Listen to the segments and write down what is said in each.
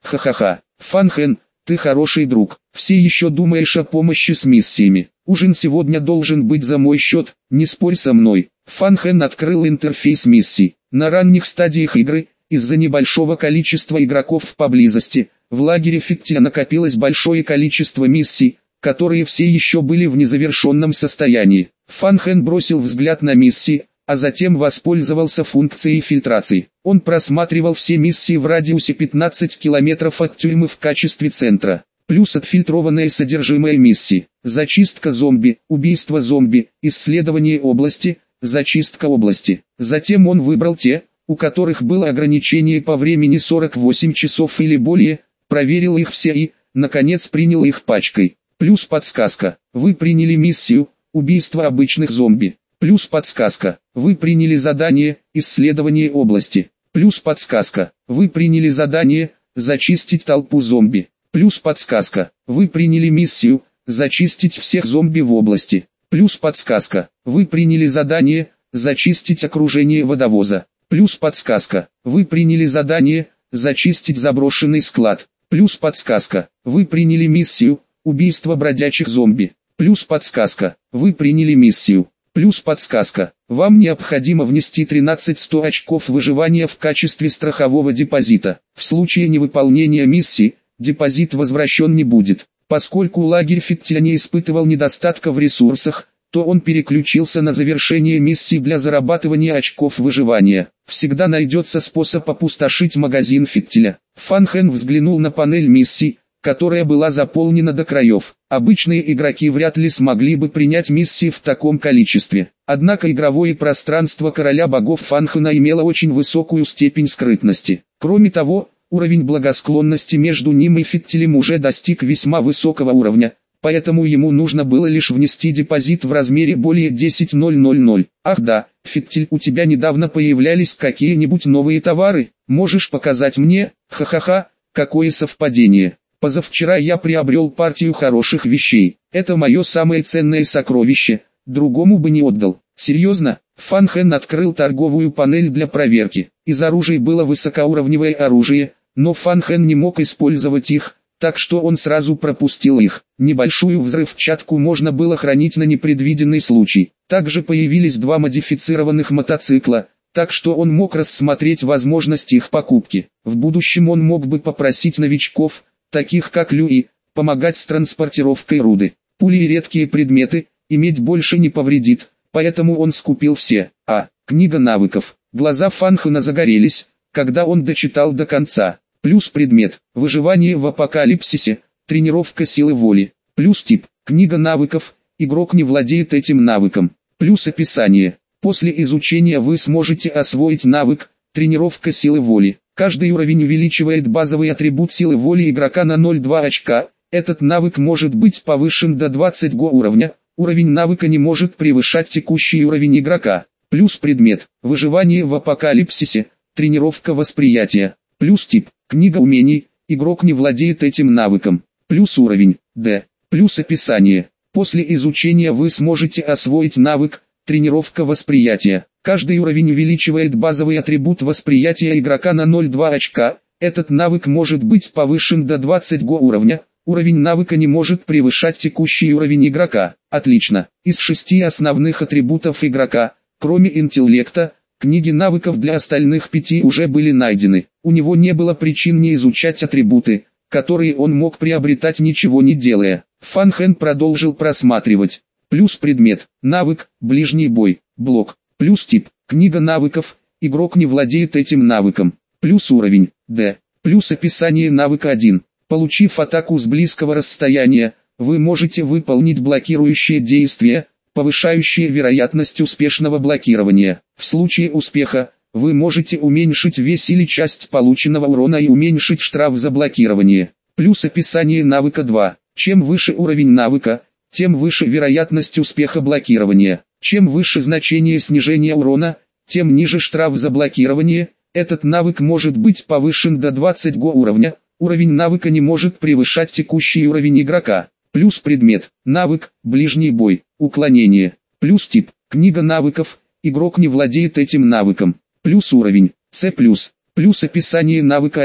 Ха-ха-ха. Фан Хэн, ты хороший друг. Все еще думаешь о помощи с миссиями. Ужин сегодня должен быть за мой счет, не спорь со мной. Фан Хэн открыл интерфейс миссий. На ранних стадиях игры, из-за небольшого количества игроков поблизости, в лагере Фиктиля накопилось большое количество миссий, которые все еще были в незавершенном состоянии. Фан Хэн бросил взгляд на миссии, а затем воспользовался функцией фильтрации. Он просматривал все миссии в радиусе 15 километров от тюрьмы в качестве центра. Плюс отфильтрованное содержимое миссии. Зачистка зомби, убийство зомби, исследование области, зачистка области. Затем он выбрал те, у которых было ограничение по времени 48 часов или более, проверил их все и, наконец, принял их пачкой. Плюс подсказка. Вы приняли миссию «Убийство обычных зомби». Плюс подсказка. Вы приняли задание «Исследование области». Плюс подсказка. Вы приняли задание «Зачистить толпу зомби». Плюс подсказка. Вы приняли миссию «Зачистить всех зомби в области». Плюс подсказка. Вы приняли задание «Зачистить окружение водовоза». Плюс подсказка. Вы приняли задание «Зачистить заброшенный склад». Плюс подсказка. Вы приняли миссию «Убийство бродячих зомби». Плюс подсказка. Вы приняли миссию. Плюс подсказка. Вам необходимо внести 1300 очков выживания в качестве страхового депозита. В случае невыполнения миссии, депозит возвращен не будет. Поскольку лагерь Фиктиля не испытывал недостатка в ресурсах, то он переключился на завершение миссии для зарабатывания очков выживания. Всегда найдется способ опустошить магазин Фиктиля. Фан Хэн взглянул на панель миссий, которая была заполнена до краев. Обычные игроки вряд ли смогли бы принять миссии в таком количестве. Однако игровое пространство короля богов Фан Хэна имело очень высокую степень скрытности. Кроме того, уровень благосклонности между ним и Фиктилем уже достиг весьма высокого уровня, поэтому ему нужно было лишь внести депозит в размере более 10,000. Ах да, Фиктиль, у тебя недавно появлялись какие-нибудь новые товары? Можешь показать мне? Ха-ха-ха, какое совпадение. Позавчера я приобрел партию хороших вещей. Это мое самое ценное сокровище, другому бы не отдал. Серьезно? Фан Хэн открыл торговую панель для проверки. Из оружия было высокоуровневое оружие, но Фан Хэн не мог использовать их, так что он сразу пропустил их. Небольшую взрывчатку можно было хранить на непредвиденный случай. Также появились два модифицированных мотоцикла, так что он мог рассмотреть возможность их покупки. В будущем он мог бы попросить новичков, таких как Люи, помогать с транспортировкой руды. Пули и редкие предметы иметь больше не повредит, поэтому он скупил все. Книга навыков. Глаза Фан Хэна загорелись, когда он дочитал до конца. Плюс предмет. Выживание в апокалипсисе. Тренировка силы воли. Плюс тип. Книга навыков. Игрок не владеет этим навыком. Плюс описание. После изучения вы сможете освоить навык «Тренировка силы воли». Каждый уровень увеличивает базовый атрибут силы воли игрока на 0,2 очка. Этот навык может быть повышен до 20 уровня. Уровень навыка не может превышать текущий уровень игрока. Плюс предмет. Выживание в апокалипсисе. Тренировка восприятия. Плюс тип. Книга умений. Игрок не владеет этим навыком. Плюс уровень. D. Плюс описание. После изучения вы сможете освоить навык «Тренировка восприятия». Каждый уровень увеличивает базовый атрибут восприятия игрока на 0,2 очка. Этот навык может быть повышен до 20 уровня. Уровень навыка не может превышать текущий уровень игрока. Отлично. Из 6 основных атрибутов игрока, кроме интеллекта, книги навыков для остальных 5 уже были найдены. У него не было причин не изучать атрибуты, которые он мог приобретать ничего не делая. Фан Хэн продолжил просматривать. Плюс предмет, навык, ближний бой, блок. Плюс тип, книга навыков, игрок не владеет этим навыком. Плюс уровень, D. Плюс описание навыка 1. Получив атаку с близкого расстояния, вы можете выполнить блокирующее действие, повышающее вероятность успешного блокирования. В случае успеха, вы можете уменьшить вес или часть полученного урона и уменьшить штраф за блокирование. Плюс описание навыка 2. Чем выше уровень навыка, тем выше вероятность успеха блокирования. Чем выше значение снижения урона, тем ниже штраф за блокирование. Этот навык может быть повышен до 20 уровня. Уровень навыка не может превышать текущий уровень игрока. Плюс предмет, навык, ближний бой, уклонение. Плюс тип, книга навыков, игрок не владеет этим навыком. Плюс уровень, C+. Плюс описание навыка 1.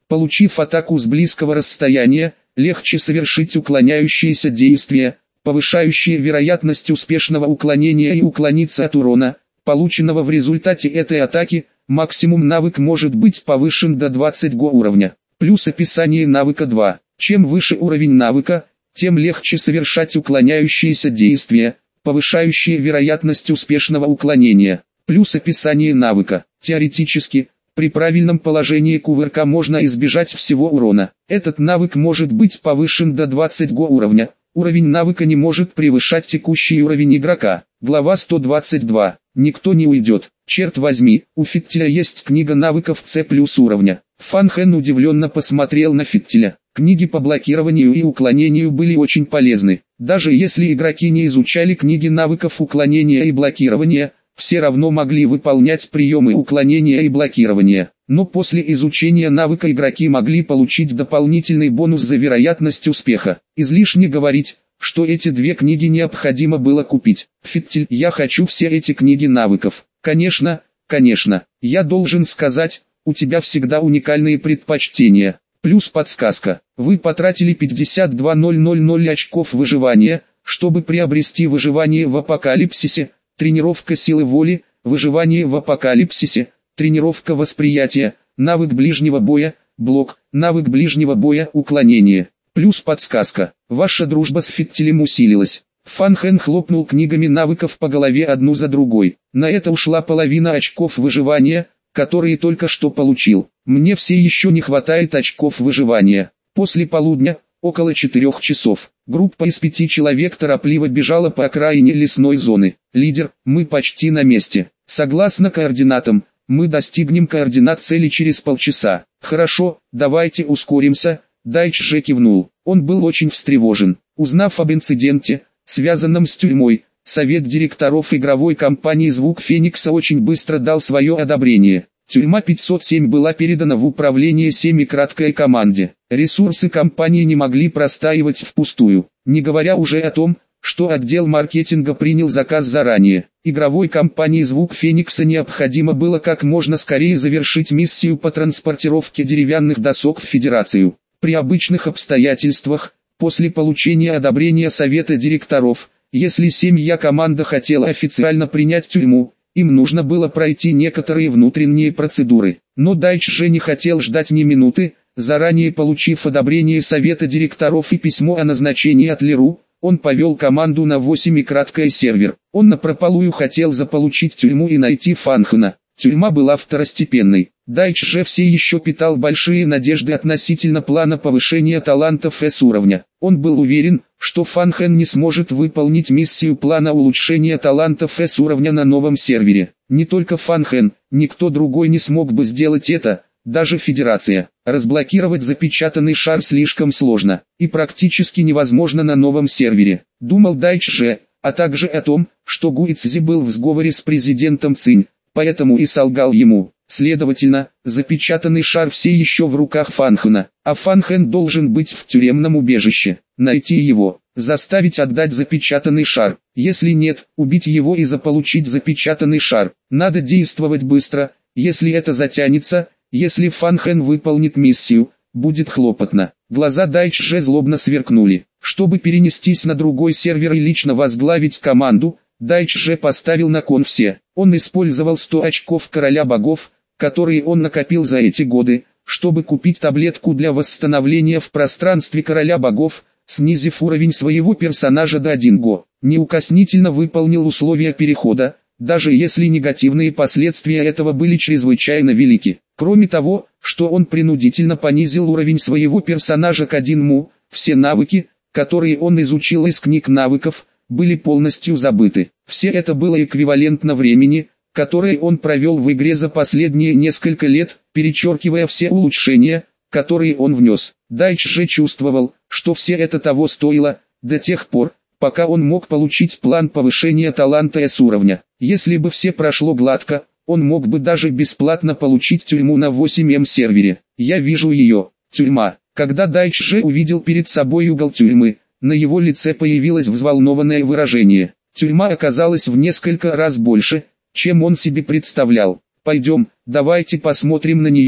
Получив атаку с близкого расстояния, легче совершить уклоняющиеся действия, повышающие вероятность успешного уклонения и уклониться от урона, полученного в результате этой атаки. Максимум навык может быть повышен до 20 уровня. Плюс описание навыка 2. Чем выше уровень навыка, тем легче совершать уклоняющиеся действия, повышающие вероятность успешного уклонения. Плюс описание навыка. Теоретически, при правильном положении кувырка можно избежать всего урона. Этот навык может быть повышен до 20 уровня. Уровень навыка не может превышать текущий уровень игрока. Глава 122. Никто не уйдет. Черт возьми, у Фиттеля есть книга навыков С+ уровня. Фан Хэн удивленно посмотрел на Фиттеля. Книги по блокированию и уклонению были очень полезны. Даже если игроки не изучали книги навыков уклонения и блокирования, все равно могли выполнять приемы уклонения и блокирования. Но после изучения навыка игроки могли получить дополнительный бонус за вероятность успеха. Излишне говорить, что эти две книги необходимо было купить. Фиттель, я хочу все эти книги навыков. Конечно, я должен сказать, у тебя всегда уникальные предпочтения. Плюс подсказка. Вы потратили 52000 очков выживания, чтобы приобрести выживание в апокалипсисе, тренировка силы воли, выживание в апокалипсисе, тренировка восприятия, навык ближнего боя, блок, навык ближнего боя, уклонение. Плюс подсказка. Ваша дружба с Фиттелем усилилась. Фан Хэн хлопнул книгами навыков по голове одну за другой. На это ушла половина очков выживания, которые только что получил. Мне все еще не хватает очков выживания. После полудня, около 4 часов, группа из 5 человек торопливо бежала по окраине лесной зоны. Лидер, мы почти на месте. Согласно координатам, мы достигнем координат цели через полчаса. Хорошо, давайте ускоримся. Дайчже кивнул. Он был очень встревожен. Узнав об инциденте, связанном с тюрьмой, совет директоров игровой компании «Звук Феникса» очень быстро дал свое одобрение. Тюрьма 507 была передана в управление семикраткой команде. Ресурсы компании не могли простаивать впустую, не говоря уже о том, что отдел маркетинга принял заказ заранее. Игровой компании «Звук Феникса» необходимо было как можно скорее завершить миссию по транспортировке деревянных досок в Федерацию. При обычных обстоятельствах, после получения одобрения совета директоров, если семья команда хотела официально принять тюрьму, им нужно было пройти некоторые внутренние процедуры. Но Дайчже не хотел ждать ни минуты, заранее получив одобрение совета директоров и письмо о назначении от Леру, он повел команду на 8-краткий сервер. Он напропалую хотел заполучить тюрьму и найти Фан Хэна. Тюрьма была второстепенной. Дайчже все еще питал большие надежды относительно плана повышения талантов С уровня. Он был уверен, что Фан Хэн не сможет выполнить миссию плана улучшения талантов С уровня на новом сервере. Не только Фан Хэн, никто другой не смог бы сделать это, даже Федерация. Разблокировать запечатанный шар слишком сложно и практически невозможно на новом сервере, думал Дайчже, а также о том, что Гуицзи был в сговоре с президентом Цинь, поэтому и солгал ему. Следовательно, запечатанный шар все еще в руках Фан Хэна, а Фан Хэн должен быть в тюремном убежище. Найти его, заставить отдать запечатанный шар. Если нет, убить его и заполучить запечатанный шар. Надо действовать быстро, если это затянется, если Фан Хэн выполнит миссию, будет хлопотно. Глаза Дайчже злобно сверкнули. Чтобы перенестись на другой сервер и лично возглавить команду, Дайчже поставил на кон все. Он использовал 100 очков короля богов, которые он накопил за эти годы, чтобы купить таблетку для восстановления в пространстве короля богов, снизив уровень своего персонажа до 1 го. Неукоснительно выполнил условия перехода, даже если негативные последствия этого были чрезвычайно велики. Кроме того, что он принудительно понизил уровень своего персонажа к 1 му, все навыки, которые он изучил из книг навыков, были полностью забыты. Все это было эквивалентно времени, которое он провел в игре за последние несколько лет, перечеркивая все улучшения, которые он внес. Дайчже чувствовал, что все это того стоило, до тех пор, пока он мог получить план повышения таланта С уровня. Если бы все прошло гладко, он мог бы даже бесплатно получить тюрьму на 8М сервере. Я вижу ее, тюрьма. Когда Дайчже увидел перед собой угол тюрьмы, на его лице появилось взволнованное выражение. Тюрьма оказалась в несколько раз больше, чем он себе представлял. Пойдем, давайте посмотрим на нее.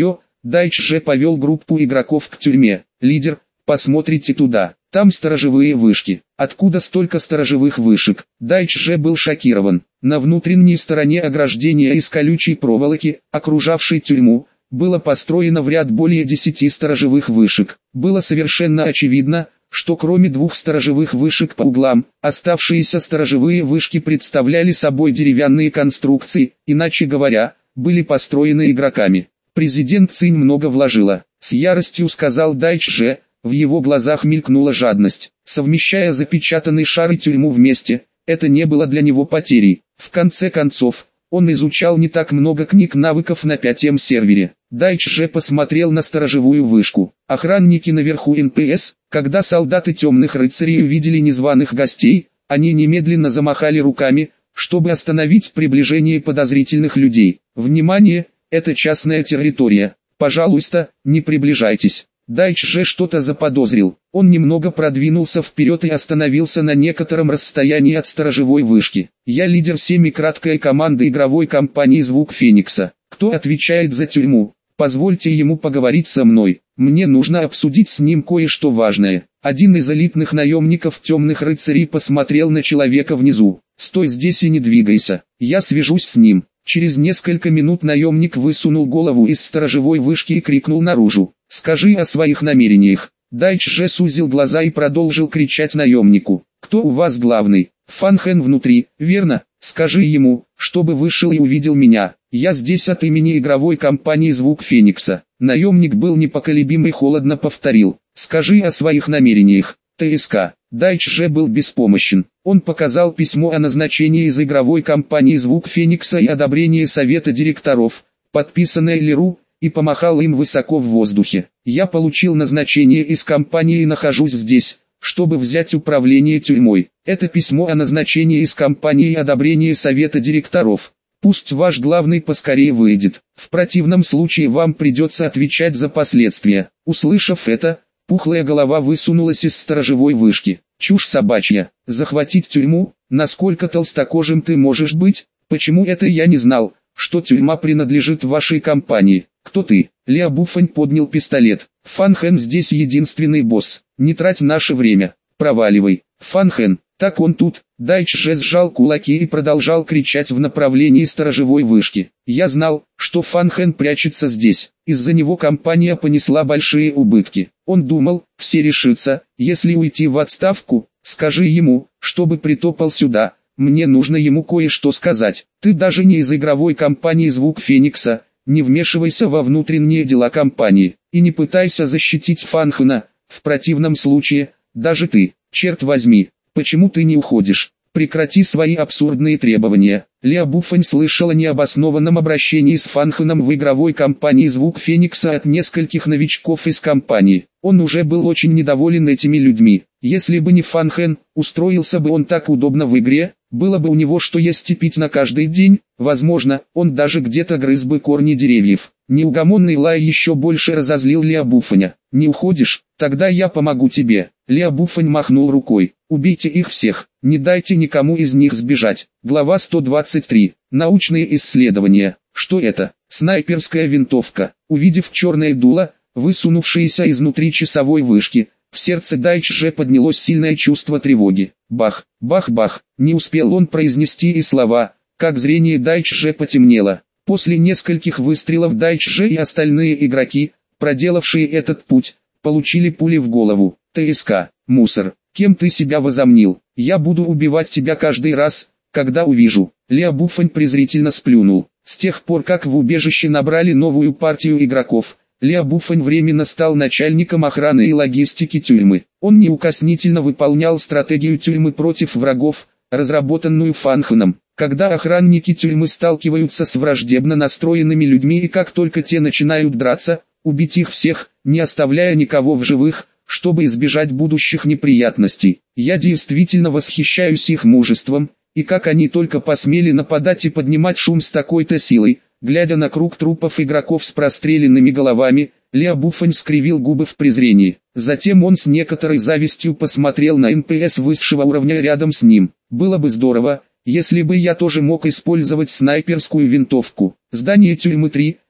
Дайч же повел группу игроков к тюрьме. «Лидер, посмотрите туда, там сторожевые вышки». «Откуда столько сторожевых вышек?» Дайч же был шокирован. На внутренней стороне ограждения из колючей проволоки, окружавшей тюрьму, было построено в ряд более 10 сторожевых вышек. Было совершенно очевидно, что кроме 2 сторожевых вышек по углам, оставшиеся сторожевые вышки представляли собой деревянные конструкции, иначе говоря, были построены игроками. «Президент Цинь много вложила», — с яростью сказал Дайч же, в его глазах мелькнула жадность. Совмещая запечатанный шар и тюрьму вместе, это не было для него потерей. В конце концов, он изучал не так много книг навыков на 5М сервере. Дайч же посмотрел на сторожевую вышку. Охранники наверху НПС, когда солдаты темных рыцарей увидели незваных гостей, они немедленно замахали руками, чтобы остановить приближение подозрительных людей. «Внимание, это частная территория. Пожалуйста, не приближайтесь». Дайч же что-то заподозрил. Он немного продвинулся вперед и остановился на некотором расстоянии от сторожевой вышки. «Я лидер семикраткой команды игровой компании «Звук Феникса». Кто отвечает за тюрьму? Позвольте ему поговорить со мной. Мне нужно обсудить с ним кое-что важное». Один из элитных наемников темных рыцарей посмотрел на человека внизу. «Стой здесь и не двигайся. Я свяжусь с ним». Через несколько минут наемник высунул голову из сторожевой вышки и крикнул наружу: «Скажи о своих намерениях». Дайч же сузил глаза и продолжил кричать наемнику: «Кто у вас главный? Фан Хэн внутри, верно? Скажи ему, чтобы вышел и увидел меня. Я здесь от имени игровой компании «Звук Феникса». Наемник был непоколебим и холодно повторил: «Скажи о своих намерениях». ТСК. Дайч же был беспомощен. Он показал письмо о назначении из игровой компании «Звук Феникса» и одобрении совета директоров, подписанное Леру, и помахал им высоко в воздухе. «Я получил назначение из компании и нахожусь здесь, чтобы взять управление тюрьмой. Это письмо о назначении из компании и одобрении совета директоров. Пусть ваш главный поскорее выйдет. В противном случае вам придется отвечать за последствия». Услышав это, пухлая голова высунулась из сторожевой вышки. «Чушь собачья. Захватить тюрьму? Насколько толстокожим ты можешь быть? Почему это я не знал, что тюрьма принадлежит вашей компании? Кто ты?» Ляо Буфань поднял пистолет. «Фан Хэн здесь единственный босс. Не трать наше время. Проваливай». «Фан Хэн, так он тут». Дайч же сжал кулаки и продолжал кричать в направлении сторожевой вышки. «Я знал, что Фан Хэн прячется здесь. Из-за него компания понесла большие убытки. Он думал, все решится, если уйти в отставку. Скажи ему, чтобы притопал сюда. Мне нужно ему кое-что сказать. Ты даже не из игровой компании «Звук Феникса». Не вмешивайся во внутренние дела компании, и не пытайся защитить Фан Хэна. В противном случае, даже ты, черт возьми, почему ты не уходишь? Прекрати свои абсурдные требования». Ляо Буфань слышал о необоснованном обращении с Фан Хэном в игровой компании «Звук Феникса» от нескольких новичков из компании. Он уже был очень недоволен этими людьми. Если бы не Фан Хэн, устроился бы он так удобно в игре, было бы у него что есть и пить на каждый день, возможно, он даже где-то грыз бы корни деревьев. Неугомонный лай еще больше разозлил Ляо Буфаня. «Не уходишь? Тогда я помогу тебе». Ляо Буфань махнул рукой. «Убейте их всех, не дайте никому из них сбежать». Глава 123. Научные исследования. Что это? Снайперская винтовка. Увидев черное дуло, высунувшееся изнутри часовой вышки, в сердце Дайч же поднялось сильное чувство тревоги. Бах, бах, бах. Не успел он произнести и слова, как зрение Дайч же потемнело. После нескольких выстрелов Дайч же и остальные игроки, проделавшие этот путь, получили пули в голову. ТСК. Мусор. Кем ты себя возомнил? Я буду убивать тебя каждый раз, когда увижу. Ляо Буфань презрительно сплюнул. С тех пор как в убежище набрали новую партию игроков, Ляо Буфань временно стал начальником охраны и логистики тюрьмы. Он неукоснительно выполнял стратегию тюрьмы против врагов, разработанную Фан Хэном. Когда охранники тюрьмы сталкиваются с враждебно настроенными людьми и как только те начинают драться, убить их всех, не оставляя никого в живых, чтобы избежать будущих неприятностей. Я действительно восхищаюсь их мужеством, и как они только посмели нападать и поднимать шум с такой-то силой. Глядя на круг трупов игроков с простреленными головами, Ляо Буфань скривил губы в презрении. Затем он с некоторой завистью посмотрел на НПС высшего уровня рядом с ним. «Было бы здорово, если бы я тоже мог использовать снайперскую винтовку». Здание тюрьмы 3,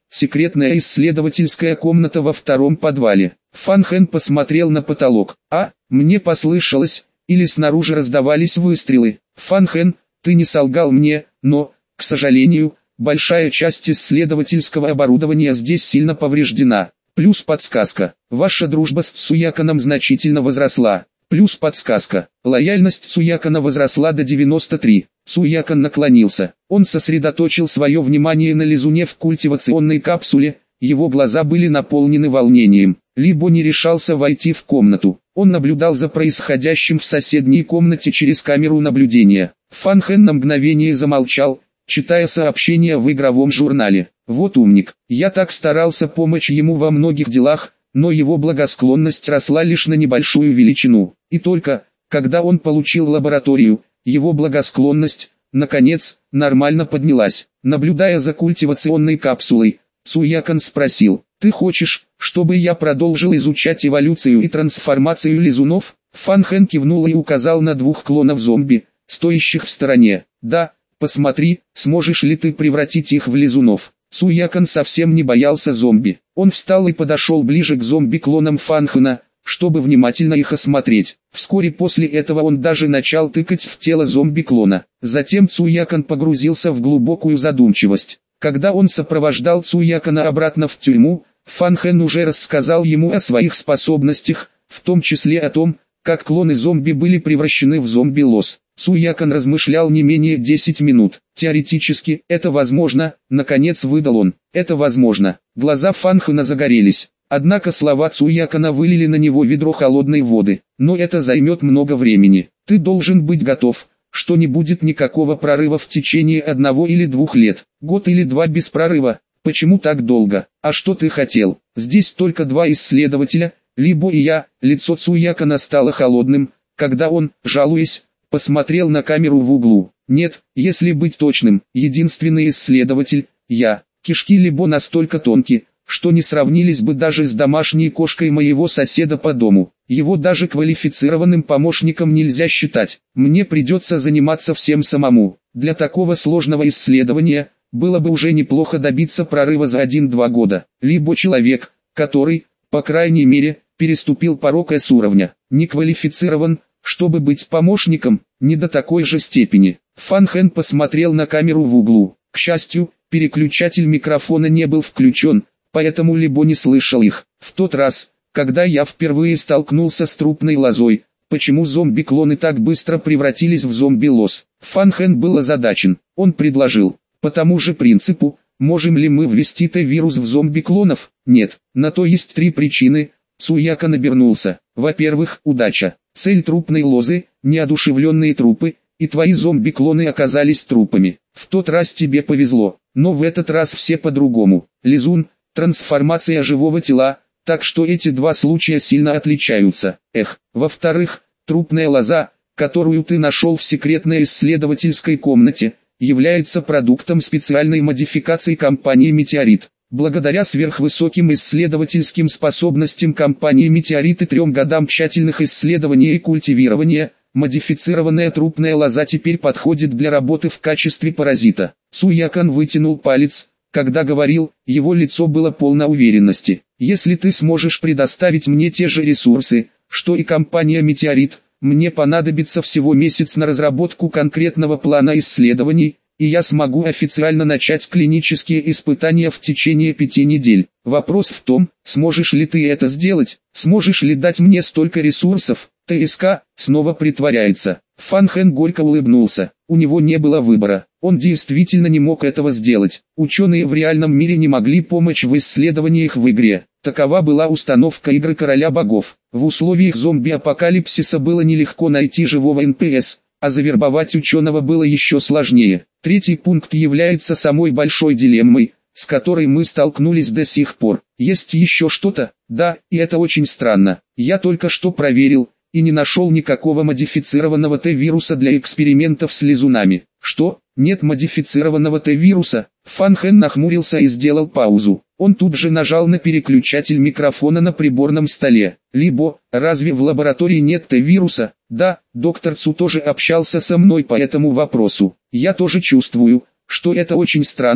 секретная исследовательская комната во втором подвале. Фан Хэн посмотрел на потолок. Мне послышалось, или снаружи раздавались выстрелы. Фан Хэн, ты не солгал мне, но, к сожалению, большая часть исследовательского оборудования здесь сильно повреждена. Плюс подсказка. Ваша дружба с Цуяканом значительно возросла. Плюс подсказка. Лояльность Цуякана возросла до 93. Цуякан наклонился. Он сосредоточил свое внимание на лизуне в культивационной капсуле. Его глаза были наполнены волнением. Либо не решался войти в комнату. Он наблюдал за происходящим в соседней комнате через камеру наблюдения. Фан Хэн на мгновение замолчал, читая сообщения в игровом журнале. Вот умник. Я так старался помочь ему во многих делах, но его благосклонность росла лишь на небольшую величину. И только, когда он получил лабораторию, его благосклонность, наконец, нормально поднялась. Наблюдая за культивационной капсулой, Цуякан спросил: «Ты хочешь, чтобы я продолжил изучать эволюцию и трансформацию лизунов?» Фан Хэн кивнул и указал на двух клонов зомби, стоящих в стороне. «Да, посмотри, сможешь ли ты превратить их в лизунов». Цуякан совсем не боялся зомби. Он встал и подошел ближе к зомби-клонам Фан Хэна, чтобы внимательно их осмотреть. Вскоре после этого он даже начал тыкать в тело зомби-клона. Затем Цуякан погрузился в глубокую задумчивость. Когда он сопровождал Цуякана обратно в тюрьму, Фан Хэн уже рассказал ему о своих способностях, в том числе о том, как клоны зомби были превращены в зомби-лос. Цуякан размышлял не менее 10 минут. Теоретически, это возможно, наконец выдал он. Это возможно. Глаза Фан Хэна загорелись. Однако слова Цуякана вылили на него ведро холодной воды. Но это займет много времени. Ты должен быть готов, что не будет никакого прорыва в течение 1 или 2 лет. Год или 2 без прорыва. Почему так долго? А что ты хотел? Здесь только 2 исследователя, Либо и я. Лицо Цуякана стало холодным, когда он, жалуясь, посмотрел на камеру в углу. Нет, если быть точным, единственный исследователь, я. Кишки Либо настолько тонкие, что не сравнились бы даже с домашней кошкой моего соседа по дому. Его даже квалифицированным помощником нельзя считать. Мне придется заниматься всем самому. Для такого сложного исследования, было бы уже неплохо добиться прорыва за 1-2 года. Либо человек, который, по крайней мере, переступил порог S-уровня, не квалифицирован, чтобы быть помощником, не до такой же степени. Фан Хэн посмотрел на камеру в углу. К счастью, переключатель микрофона не был включен, поэтому Либо не слышал их. В тот раз, когда я впервые столкнулся с трупной лозой, почему зомби-клоны так быстро превратились в зомби-лос? Фан Хэн был озадачен. Он предложил: по тому же принципу, можем ли мы ввести Т-вирус в зомби-клонов? Нет, на то есть 3 причины. Цуякан обернулся. Во-первых, удача. Цель трупной лозы – неодушевленные трупы, и твои зомби-клоны оказались трупами. В тот раз тебе повезло, но в этот раз все по-другому. Лизун – трансформация живого тела, так что эти 2 случая сильно отличаются. Во-вторых, трупная лоза, которую ты нашел в секретной исследовательской комнате, является продуктом специальной модификации компании «Метеорит». Благодаря сверхвысоким исследовательским способностям компании «Метеорит» и 3 годам тщательных исследований и культивирования, модифицированная трупная лоза теперь подходит для работы в качестве паразита. Цуякан вытянул палец, когда говорил, его лицо было полно уверенности. Если ты сможешь предоставить мне те же ресурсы, что и компания «Метеорит», мне понадобится всего месяц на разработку конкретного плана исследований, и я смогу официально начать клинические испытания в течение 5 недель. Вопрос в том, сможешь ли ты это сделать, сможешь ли дать мне столько ресурсов. ТСК снова притворяется. Фан Хэн горько улыбнулся. У него не было выбора. Он действительно не мог этого сделать. Ученые в реальном мире не могли помочь в исследованиях в игре. Такова была установка игры Короля Богов. В условиях зомби-апокалипсиса было нелегко найти живого НПС, а завербовать ученого было еще сложнее. 3-й пункт является самой большой дилеммой, с которой мы столкнулись до сих пор. Есть еще что-то? Да, и это очень странно. Я только что проверил, и не нашел никакого модифицированного Т-вируса для экспериментов с лизунами. Что? Нет модифицированного Т-вируса? Фан Хэн нахмурился и сделал паузу. Он тут же нажал на переключатель микрофона на приборном столе. Либо, разве в лаборатории нет Т-вируса? Да, доктор Цу тоже общался со мной по этому вопросу. Я тоже чувствую, что это очень странно.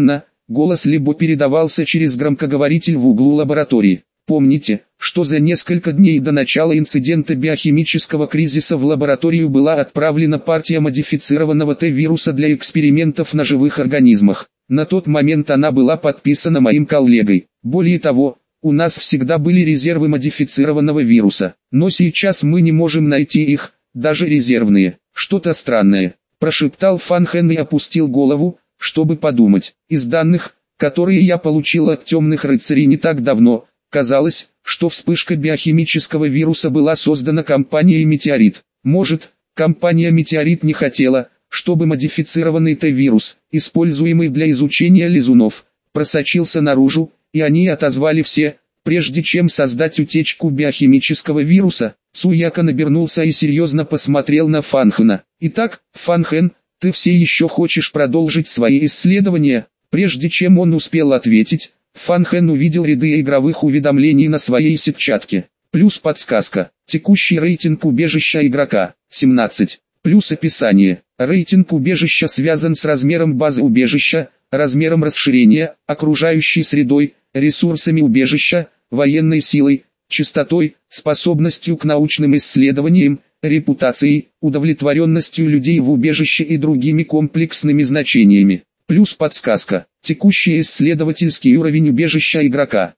Голос Либо передавался через громкоговоритель в углу лаборатории. Помните, что за несколько дней до начала инцидента биохимического кризиса в лабораторию была отправлена партия модифицированного Т-вируса для экспериментов на живых организмах. На тот момент она была подписана моим коллегой. Более того, у нас всегда были резервы модифицированного вируса, но сейчас мы не можем найти их, даже резервные. Что-то странное, прошептал Фан Хэн и опустил голову, чтобы подумать. Из данных, которые я получил от темных рыцарей не так давно, казалось, что вспышка биохимического вируса была создана компанией «Метеорит». Может, компания «Метеорит» не хотела, чтобы модифицированный Т-вирус, используемый для изучения лизунов, просочился наружу, и они отозвали все, прежде чем создать утечку биохимического вируса. Цуяка обернулся и серьезно посмотрел на Фан Хэна. «Итак, Фан Хэн, ты все еще хочешь продолжить свои исследования?» Прежде чем он успел ответить, Фан Хэн увидел ряды игровых уведомлений на своей сетчатке. Плюс подсказка. Текущий рейтинг убежища игрока 17. Плюс описание. Рейтинг убежища связан с размером базы убежища, размером расширения, окружающей средой, ресурсами убежища, военной силой, частотой, способностью к научным исследованиям, репутацией, удовлетворенностью людей в убежище и другими комплексными значениями. Плюс подсказка. Текущий исследовательский уровень убежища игрока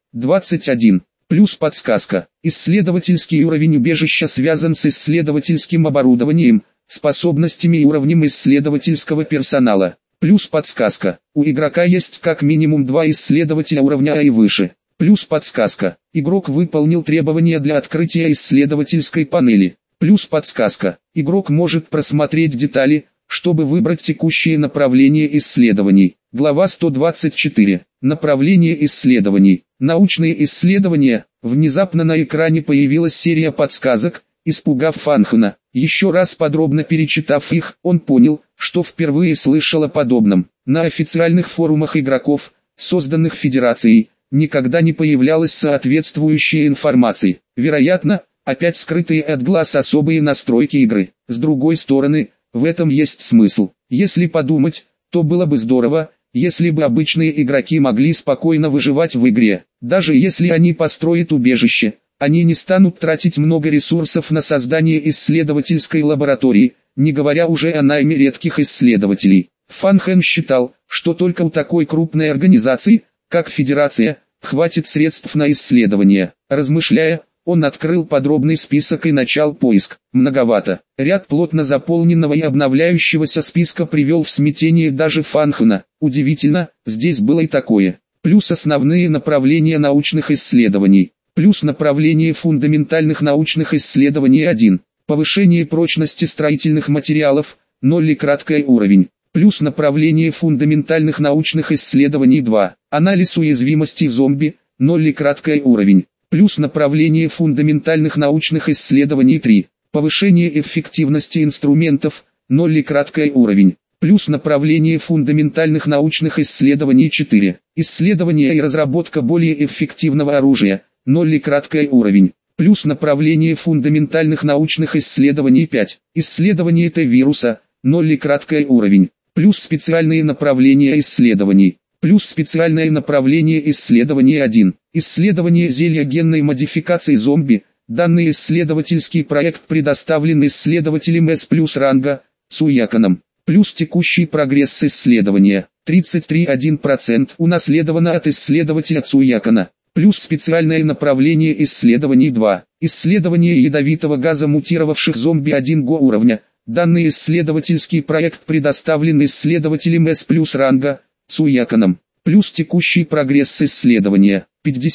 21. Плюс подсказка. Исследовательский уровень убежища связан с исследовательским оборудованием, способностями и уровнем исследовательского персонала. Плюс подсказка. У игрока есть как минимум 2 исследователя уровня А и выше. Плюс подсказка. Игрок выполнил требования для открытия исследовательской панели. Плюс подсказка. Игрок может просмотреть детали, чтобы выбрать текущее направление исследований. Глава 124. Направление исследований. Научные исследования. Внезапно на экране появилась серия подсказок, испугав Фан Хэна. Еще раз подробно перечитав их, он понял, что впервые слышал о подобном. На официальных форумах игроков, созданных Федерацией, никогда не появлялась соответствующая информация. Вероятно, опять скрытые от глаз особые настройки игры. С другой стороны, в этом есть смысл. Если подумать, то было бы здорово, если бы обычные игроки могли спокойно выживать в игре. Даже если они построят убежище, они не станут тратить много ресурсов на создание исследовательской лаборатории, не говоря уже о найме редких исследователей. Фан Хэн считал, что только у такой крупной организации, как Федерация, хватит средств на исследования. Размышляя, он открыл подробный список и начал поиск. Многовато. Ряд плотно заполненного и обновляющегося списка привел в смятение даже Фан Хэна. Удивительно, здесь было и такое. Плюс основные направления научных исследований. Плюс направление фундаментальных научных исследований 1. Повышение прочности строительных материалов, 0 и краткий уровень. Плюс направление фундаментальных научных исследований 2. Анализ уязвимостей зомби, 0 и краткий уровень. Плюс направление фундаментальных научных исследований 3. Повышение эффективности инструментов, 0 и краткий уровень. Плюс направление фундаментальных научных исследований 4. Исследование и разработка более эффективного оружия, 0 и краткий уровень. Плюс направление фундаментальных научных исследований 5. Исследование Т-вируса, 0 и краткий уровень. Плюс специальные направления исследований. Плюс специальное направление исследования 1. Исследование зелья генной модификации зомби. Данный исследовательский проект предоставлен исследователем С+ ранга, Цуяканом. Плюс текущий прогресс исследования, 33,1% унаследовано от исследователя Цуякана. Плюс специальное направление исследований 2. Исследование ядовитого газа мутировавших зомби 1 го уровня. Данный исследовательский проект предоставлен исследователем С+ ранга, Цуяканом. Плюс текущий прогресс исследования,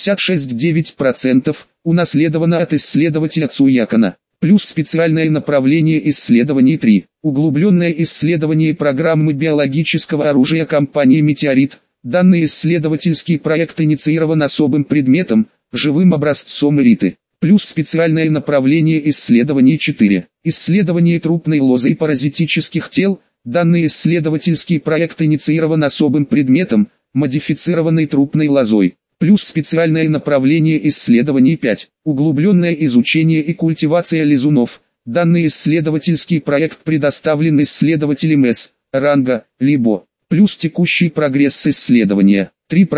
56,9%, унаследовано от исследователя Цуякана. Плюс специальное направление исследований 3. Углубленное исследование программы биологического оружия компании «Метеорит». Данный исследовательский проект инициирован особым предметом, живым образцом эриты. Плюс специальное направление исследований 4. Исследование трупной лозы и паразитических тел. Данный исследовательский проект инициирован особым предметом, модифицированной трупной лозой. Плюс специальное направление исследований 5. Углубленное изучение и культивация лизунов. Данный исследовательский проект предоставлен исследователем С. ранга, Либо. плюс текущий прогресс исследования,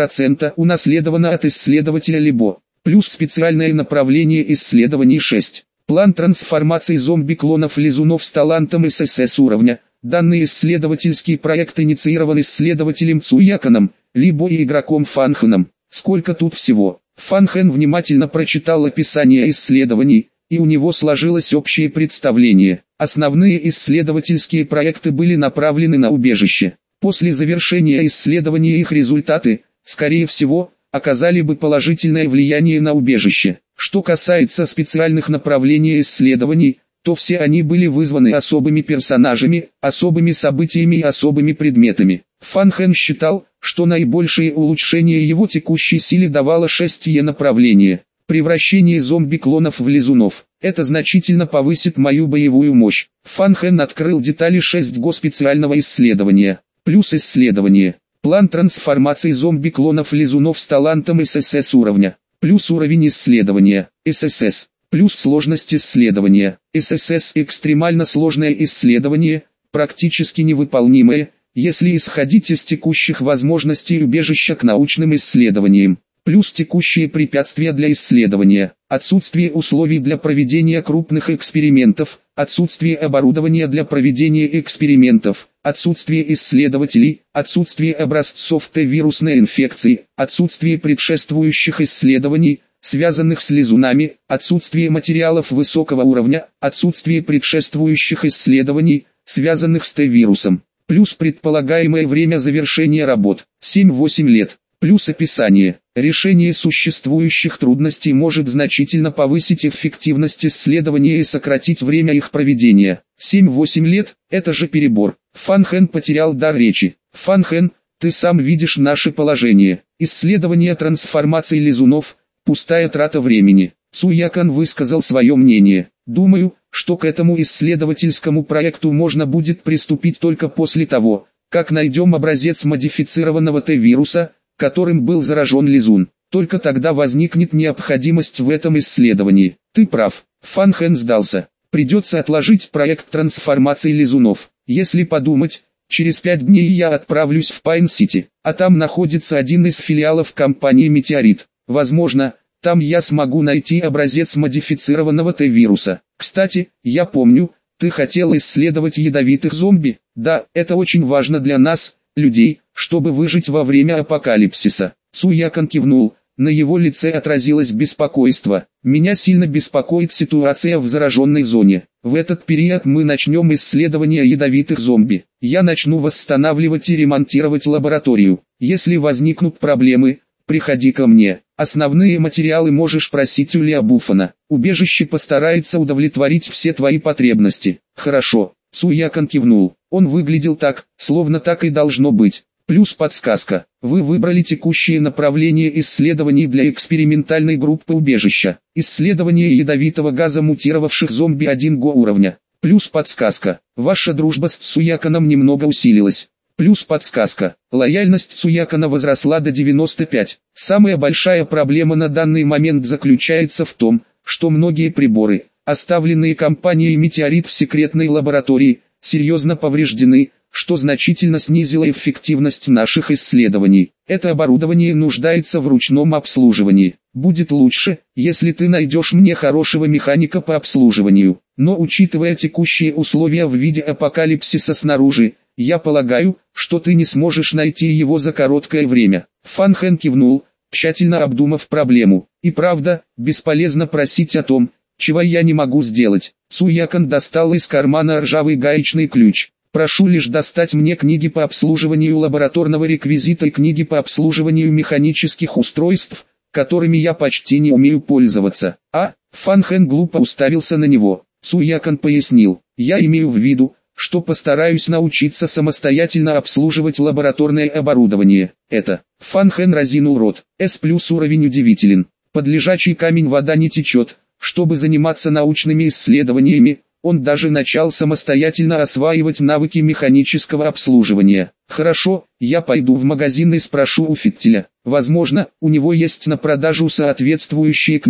3% унаследовано от исследователя либо, плюс специальное направление исследований 6. План трансформации зомби-клонов-лизунов с талантом ССС уровня. Данный исследовательский проект инициирован исследователем Цуяканом, либо и игроком Фанхеном. Сколько тут всего? Фанхен внимательно прочитал описание исследований, и у него сложилось общее представление. Основные исследовательские проекты были направлены на убежище. После завершения исследования их результаты, скорее всего, оказали бы положительное влияние на убежище. Что касается специальных направлений исследований, то все они были вызваны особыми персонажами, особыми событиями и особыми предметами. Фанхен считал, что наибольшее улучшение его текущей силе давало 6-е направление. Превращение зомби-клонов в лизунов. Это значительно повысит мою боевую мощь. Фанхен открыл детали 6-го специального исследования. Плюс исследование. План трансформации зомби-клонов-лизунов с талантом ССС уровня. Плюс уровень исследования. ССС. Плюс сложность исследования. ССС экстремально сложное исследование, практически невыполнимое, если исходить из текущих возможностей убежища к научным исследованиям. Плюс текущие препятствия для исследования, отсутствие условий для проведения крупных экспериментов, отсутствие оборудования для проведения экспериментов, отсутствие исследователей, отсутствие образцов Т-вирусной инфекции, отсутствие предшествующих исследований, связанных с лизунами, отсутствие материалов высокого уровня, отсутствие предшествующих исследований, связанных с Т-вирусом, плюс предполагаемое время завершения работ, 7-8 лет, плюс описание. Решение существующих трудностей может значительно повысить эффективность исследования и сократить время их проведения. 7-8 лет – это же перебор. Фанхен потерял дар речи. Фанхен, ты сам видишь наше положение. Исследование трансформации лизунов – пустая трата времени. Цуякан высказал свое мнение. Думаю, что к этому исследовательскому проекту можно будет приступить только после того, как найдем образец модифицированного Т-вируса, которым был заражен лизун. Только тогда возникнет необходимость в этом исследовании. Ты прав. Фанхен сдался. Придется отложить проект трансформации лизунов. Если подумать, через 5 дней я отправлюсь в Пайн-Сити, а там находится один из филиалов компании «Метеорит». Возможно, там я смогу найти образец модифицированного Т-вируса. Кстати, я помню, ты хотел исследовать ядовитых зомби. Да, это очень важно для нас, людей, чтобы выжить во время апокалипсиса. Цуякан кивнул, на его лице отразилось беспокойство. Меня сильно беспокоит ситуация в зараженной зоне. В этот период мы начнем исследование ядовитых зомби. Я начну восстанавливать и ремонтировать лабораторию. Если возникнут проблемы, приходи ко мне. Основные материалы можешь просить у Леобуфана. Убежище постарается удовлетворить все твои потребности. Хорошо. Цуякан кивнул. Он выглядел так, словно так и должно быть. Плюс подсказка. Вы выбрали текущее направление исследований для экспериментальной группы убежища. Исследование ядовитого газа мутировавших зомби 1-го уровня. Плюс подсказка. Ваша дружба с Цуяканом немного усилилась. Плюс подсказка. Лояльность Цуякана возросла до 95. Самая большая проблема на данный момент заключается в том, что многие приборы, оставленные компанией «Метеорит» в секретной лаборатории, серьезно повреждены, что значительно снизило эффективность наших исследований. Это оборудование нуждается в ручном обслуживании. Будет лучше, если ты найдешь мне хорошего механика по обслуживанию. Но учитывая текущие условия в виде апокалипсиса снаружи, я полагаю, что ты не сможешь найти его за короткое время. Фанхен кивнул, тщательно обдумав проблему. И правда, бесполезно просить о том, чего я не могу сделать. Цуякан достал из кармана ржавый гаечный ключ. Прошу лишь достать мне книги по обслуживанию лабораторного реквизита и книги по обслуживанию механических устройств, которыми я почти не умею пользоваться. Фанхен глупо уставился на него. Цуякан пояснил, я имею в виду, что постараюсь научиться самостоятельно обслуживать лабораторное оборудование. Это. Фанхен разинул рот. С+ уровень удивителен. Под лежачий камень вода не течет. Чтобы заниматься научными исследованиями, он даже начал самостоятельно осваивать навыки механического обслуживания. Хорошо, я пойду в магазин и спрошу у Фиттеля. Возможно, у него есть на продажу соответствующие книги.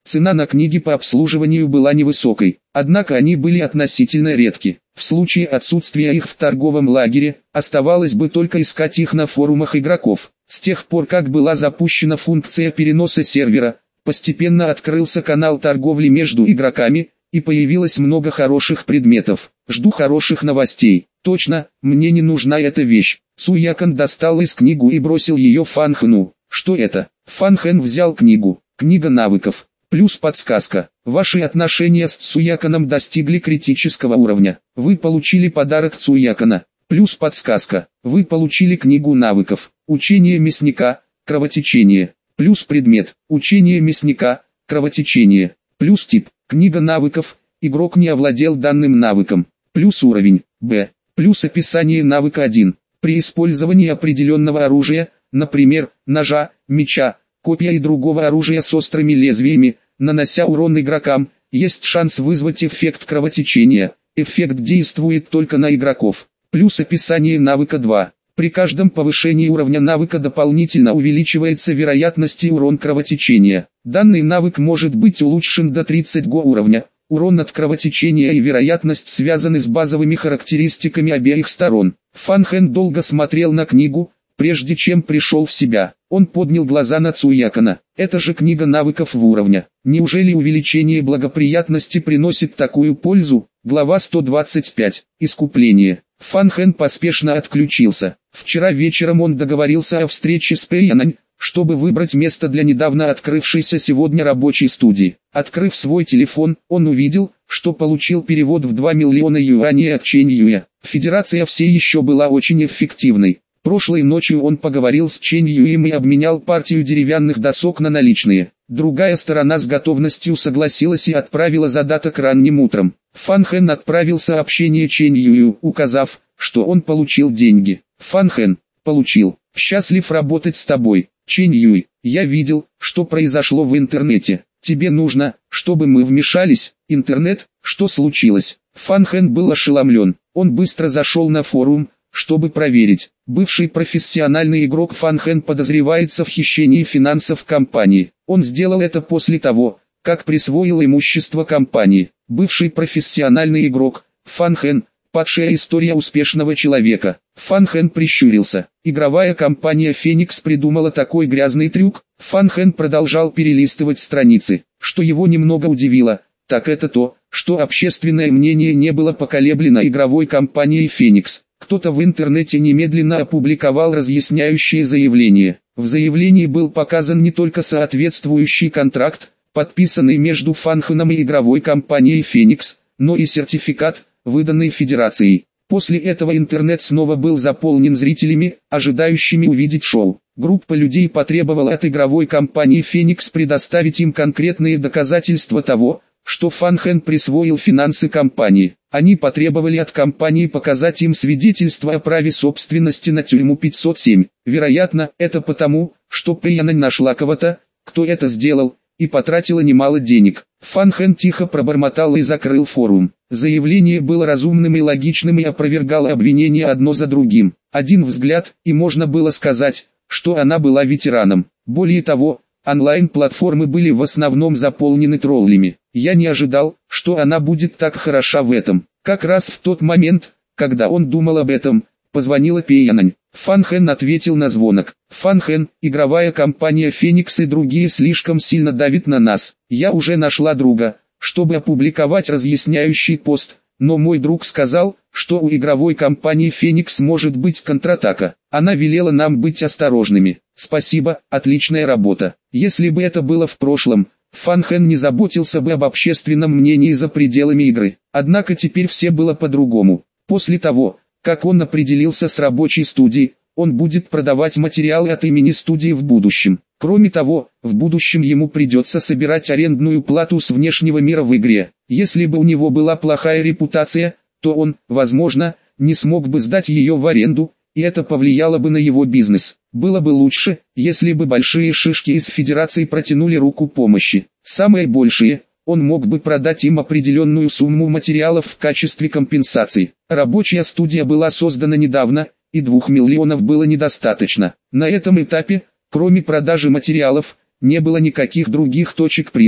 Цена на книги по обслуживанию была невысокой, однако они были относительно редки. В случае отсутствия их в торговом лагере, оставалось бы только искать их на форумах игроков. С тех пор, как была запущена функция переноса сервера, постепенно открылся канал торговли между игроками, и появилось много хороших предметов. Жду хороших новостей. Точно, мне не нужна эта вещь. Цуякан достал из книгу и бросил ее Фан Хэну. Что это? Фан Хэн взял книгу. Книга навыков. Плюс подсказка. Ваши отношения с Цуяканом достигли критического уровня. Вы получили подарок Цуякана. Плюс подсказка. Вы получили книгу навыков. Учение мясника. Кровотечение. Плюс предмет. Учение мясника. Кровотечение. Плюс тип. Книга навыков. Игрок не овладел данным навыком. Плюс уровень. Б. Плюс описание навыка 1. При использовании определенного оружия, например, ножа, меча, копья и другого оружия с острыми лезвиями, нанося урон игрокам, есть шанс вызвать эффект кровотечения. Эффект действует только на игроков. Плюс описание навыка 2. При каждом повышении уровня навыка дополнительно увеличивается вероятность и урон кровотечения. Данный навык может быть улучшен до 30 уровня. Урон от кровотечения и вероятность связаны с базовыми характеристиками обеих сторон. Фан Хэн долго смотрел на книгу, прежде чем пришел в себя. Он поднял глаза на Цуякана. Это же книга навыков в уровне. Неужели увеличение благоприятности приносит такую пользу? Глава 125. Искупление. Фан Хэн поспешно отключился. Вчера вечером он договорился о встрече с Пэйянань, чтобы выбрать место для недавно открывшейся сегодня рабочей студии. Открыв свой телефон, он увидел, что получил перевод в 2 миллиона юаней от Чэнь Юя. Федерация все еще была очень эффективной. Прошлой ночью он поговорил с Чэнь Юем и обменял партию деревянных досок на наличные. Другая сторона с готовностью согласилась и отправила задаток ранним утром. Фан Хэн отправил сообщение Чэнь Юю, указав, что он получил деньги. Фан Хэн: получил. Счастлив работать с тобой. Чэнь Юй: я видел, что произошло в интернете. Тебе нужно, чтобы мы вмешались. Интернет, что случилось? Фан Хэн был ошеломлен. Он быстро зашел на форум, чтобы проверить. Бывший профессиональный игрок Фан Хэн подозревается в хищении финансов компании. Он сделал это после того, как присвоил имущество компании. Бывший профессиональный игрок Фан Хэн. Падшая история успешного человека. Фан Хэн прищурился. Игровая компания Феникс придумала такой грязный трюк. Фан Хэн продолжал перелистывать страницы. Что его немного удивило, так это то, что общественное мнение не было поколеблено игровой компанией Феникс. Кто-то в интернете немедленно опубликовал разъясняющее заявление. В заявлении был показан не только соответствующий контракт, подписанный между Фан Хэном и игровой компанией Феникс, но и сертификат, выданный Федерацией. После этого интернет снова был заполнен зрителями, ожидающими увидеть шоу. Группа людей потребовала от игровой компании Феникс предоставить им конкретные доказательства того, что Фан Хэн присвоил финансы компании. Они потребовали от компании показать им свидетельство о праве собственности на тюрьму 507. Вероятно, это потому, что Пэйянань нашла кого-то, кто это сделал, и потратила немало денег. Фан Хэн тихо пробормотал и закрыл форум. Заявление было разумным и логичным и опровергало обвинения одно за другим. Один взгляд, и можно было сказать, что она была ветераном. Более того, онлайн-платформы были в основном заполнены троллями. Я не ожидал, что она будет так хороша в этом. Как раз в тот момент, когда он думал об этом, позвонила Пэйянань. Фан Хэн ответил на звонок. Фан Хэн, игровая компания Феникс и другие слишком сильно давят на нас. Я уже нашла друга, чтобы опубликовать разъясняющий пост, но мой друг сказал, что у игровой компании Феникс может быть контратака. Она велела нам быть осторожными. Спасибо, отличная работа. Если бы это было в прошлом, Фан Хэн не заботился бы об общественном мнении за пределами игры. Однако теперь все было по-другому. После того, как он определился с рабочей студией, он будет продавать материалы от имени студии в будущем. Кроме того, в будущем ему придется собирать арендную плату с внешнего мира в игре. Если бы у него была плохая репутация, то он, возможно, не смог бы сдать ее в аренду, и это повлияло бы на его бизнес. Было бы лучше, если бы большие шишки из Федерации протянули руку помощи. Самые большие, он мог бы продать им определенную сумму материалов в качестве компенсации. Рабочая студия была создана недавно, и 2 миллионов было недостаточно. На этом этапе, кроме продажи материалов, не было никаких других точек прибыли.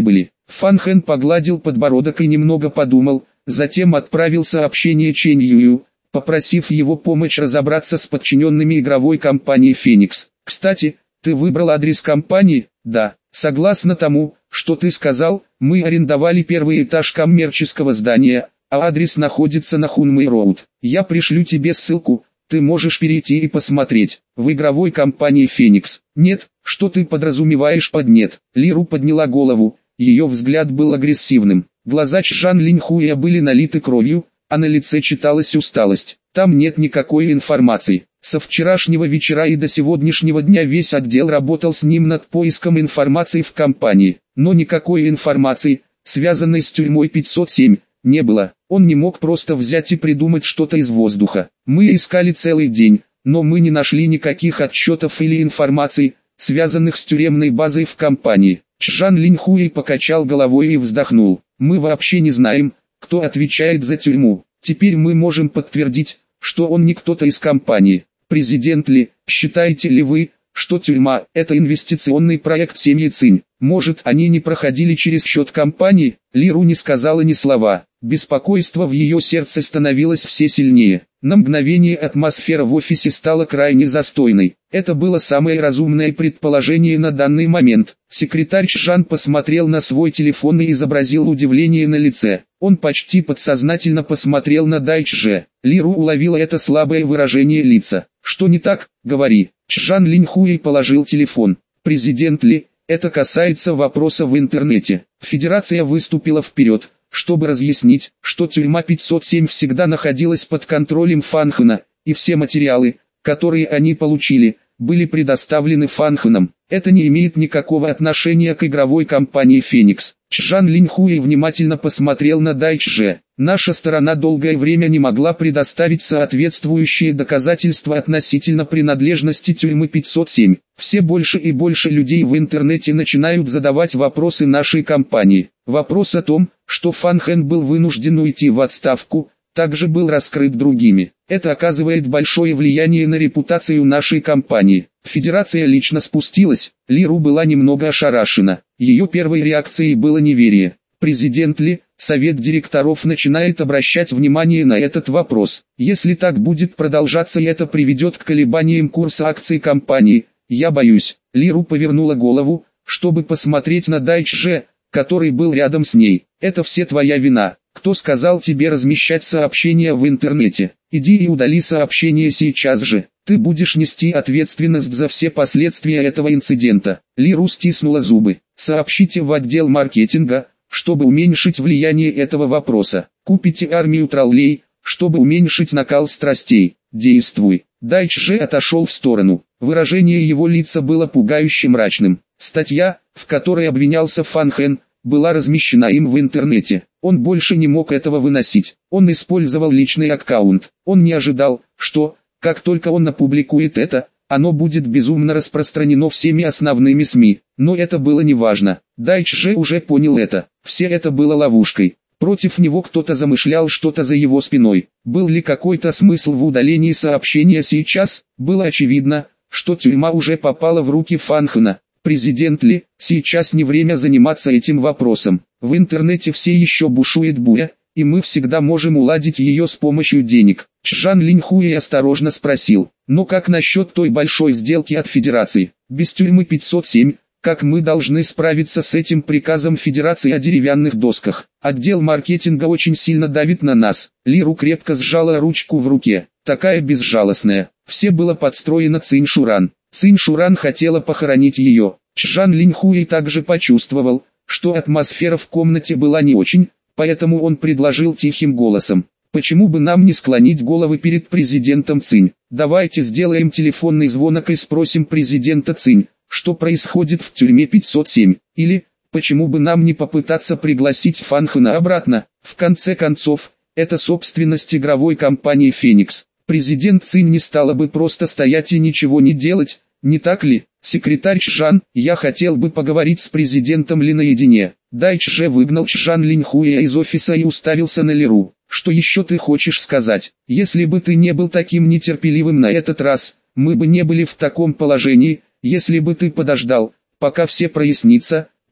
Фан Хэн погладил подбородок и немного подумал, затем отправил сообщение Чэнь Юю, попросив его помочь разобраться с подчиненными игровой компании «Феникс». «Кстати, ты выбрал адрес компании?» «Да. Согласно тому, что ты сказал, мы арендовали первый этаж коммерческого здания, а адрес находится на Хунмэй-роуд. Я пришлю тебе ссылку, ты можешь перейти и посмотреть. В игровой компании «Феникс». «Нет, что ты подразумеваешь под «нет»?» Лиру подняла голову, ее взгляд был агрессивным. Глаза Чжан Линьхуя были налиты кровью, а на лице читалась усталость. Там нет никакой информации. Со вчерашнего вечера и до сегодняшнего дня весь отдел работал с ним над поиском информации в компании. Но никакой информации, связанной с тюрьмой 507, не было. Он не мог просто взять и придумать что-то из воздуха. Мы искали целый день, но мы не нашли никаких отчетов или информации, связанных с тюремной базой в компании. Чжан Линьхуэй покачал головой и вздохнул. Мы вообще не знаем, кто отвечает за тюрьму. Теперь мы можем подтвердить, что он не кто-то из компании. Президент Ли, считаете ли вы, что тюрьма – это инвестиционный проект семьи Цинь? Может, они не проходили через счет компании? Лиру не сказала ни слова. Беспокойство в ее сердце становилось все сильнее. На мгновение атмосфера в офисе стала крайне застойной. Это было самое разумное предположение на данный момент. Секретарь Чжан посмотрел на свой телефон и изобразил удивление на лице. Он почти подсознательно посмотрел на Дайчже. Лиру уловила это слабое выражение лица. «Что не так? Говори». Чжан Линьхуэй положил телефон. «Президент Ли, это касается вопроса в интернете». Федерация выступила вперед, чтобы разъяснить, что тюрьма 507 всегда находилась под контролем Фан Хэна, и все материалы, которые они получили, были предоставлены Фан Хэном. Это не имеет никакого отношения к игровой компании «Феникс». Чжан Линьхуэй внимательно посмотрел на Дайчже. Наша сторона долгое время не могла предоставить соответствующие доказательства относительно принадлежности тюрьмы 507. Все больше и больше людей в интернете начинают задавать вопросы нашей компании. Вопрос о том, что Фан Хэн был вынужден уйти в отставку, также был раскрыт другими. Это оказывает большое влияние на репутацию нашей компании. Федерация лично спустилась, Лиру была немного ошарашена. Ее первой реакцией было неверие. Президент Ли, совет директоров начинает обращать внимание на этот вопрос. Если так будет продолжаться и это приведет к колебаниям курса акций компании, я боюсь. Лиру повернула голову, чтобы посмотреть на Дайчже, который был рядом с ней. Это все твоя вина. Кто сказал тебе размещать сообщения в интернете? Иди и удали сообщение сейчас же. Ты будешь нести ответственность за все последствия этого инцидента. Лиру стиснула зубы. Сообщите в отдел маркетинга, чтобы уменьшить влияние этого вопроса. Купите армию троллей, чтобы уменьшить накал страстей. Действуй. Дайчже отошел в сторону. Выражение его лица было пугающе мрачным. Статья, в которой обвинялся Фан Хэн, была размещена им в интернете. Он больше не мог этого выносить. Он использовал личный аккаунт. Он не ожидал, что, как только он опубликует это, оно будет безумно распространено всеми основными СМИ. Но это было неважно. Дайчже уже понял это. Все это было ловушкой. Против него кто-то замышлял что-то за его спиной. Был ли какой-то смысл в удалении сообщения сейчас? Было очевидно, что тюрьма уже попала в руки Фан Хэна. Президент Ли, сейчас не время заниматься этим вопросом. В интернете все еще бушует буря, и мы всегда можем уладить ее с помощью денег. Чжан Линьхуэй осторожно спросил, но как насчет той большой сделки от Федерации? Без тюрьмы 507, как мы должны справиться с этим приказом Федерации о деревянных досках? Отдел маркетинга очень сильно давит на нас. Лиру крепко сжала ручку в руке, такая безжалостная. Все было подстроено Цинь Шуран. Цинь Шуран хотела похоронить ее. Чжан Линьхуэй также почувствовал, что атмосфера в комнате была не очень, поэтому он предложил тихим голосом. Почему бы нам не склонить головы перед президентом Цинь? Давайте сделаем телефонный звонок и спросим президента Цинь, что происходит в тюрьме 507. Или, почему бы нам не попытаться пригласить Фан Хэна обратно? В конце концов, это собственность игровой компании «Феникс». Президент Цинь не стала бы просто стоять и ничего не делать, не так ли? Секретарь Чжан, я хотел бы поговорить с президентом Ли наедине. Дайчже выгнал Чжан Линьхуэя из офиса и уставился на Лиру. Что еще ты хочешь сказать? Если бы ты не был таким нетерпеливым на этот раз, мы бы не были в таком положении. Если бы ты подождал, пока все прояснится,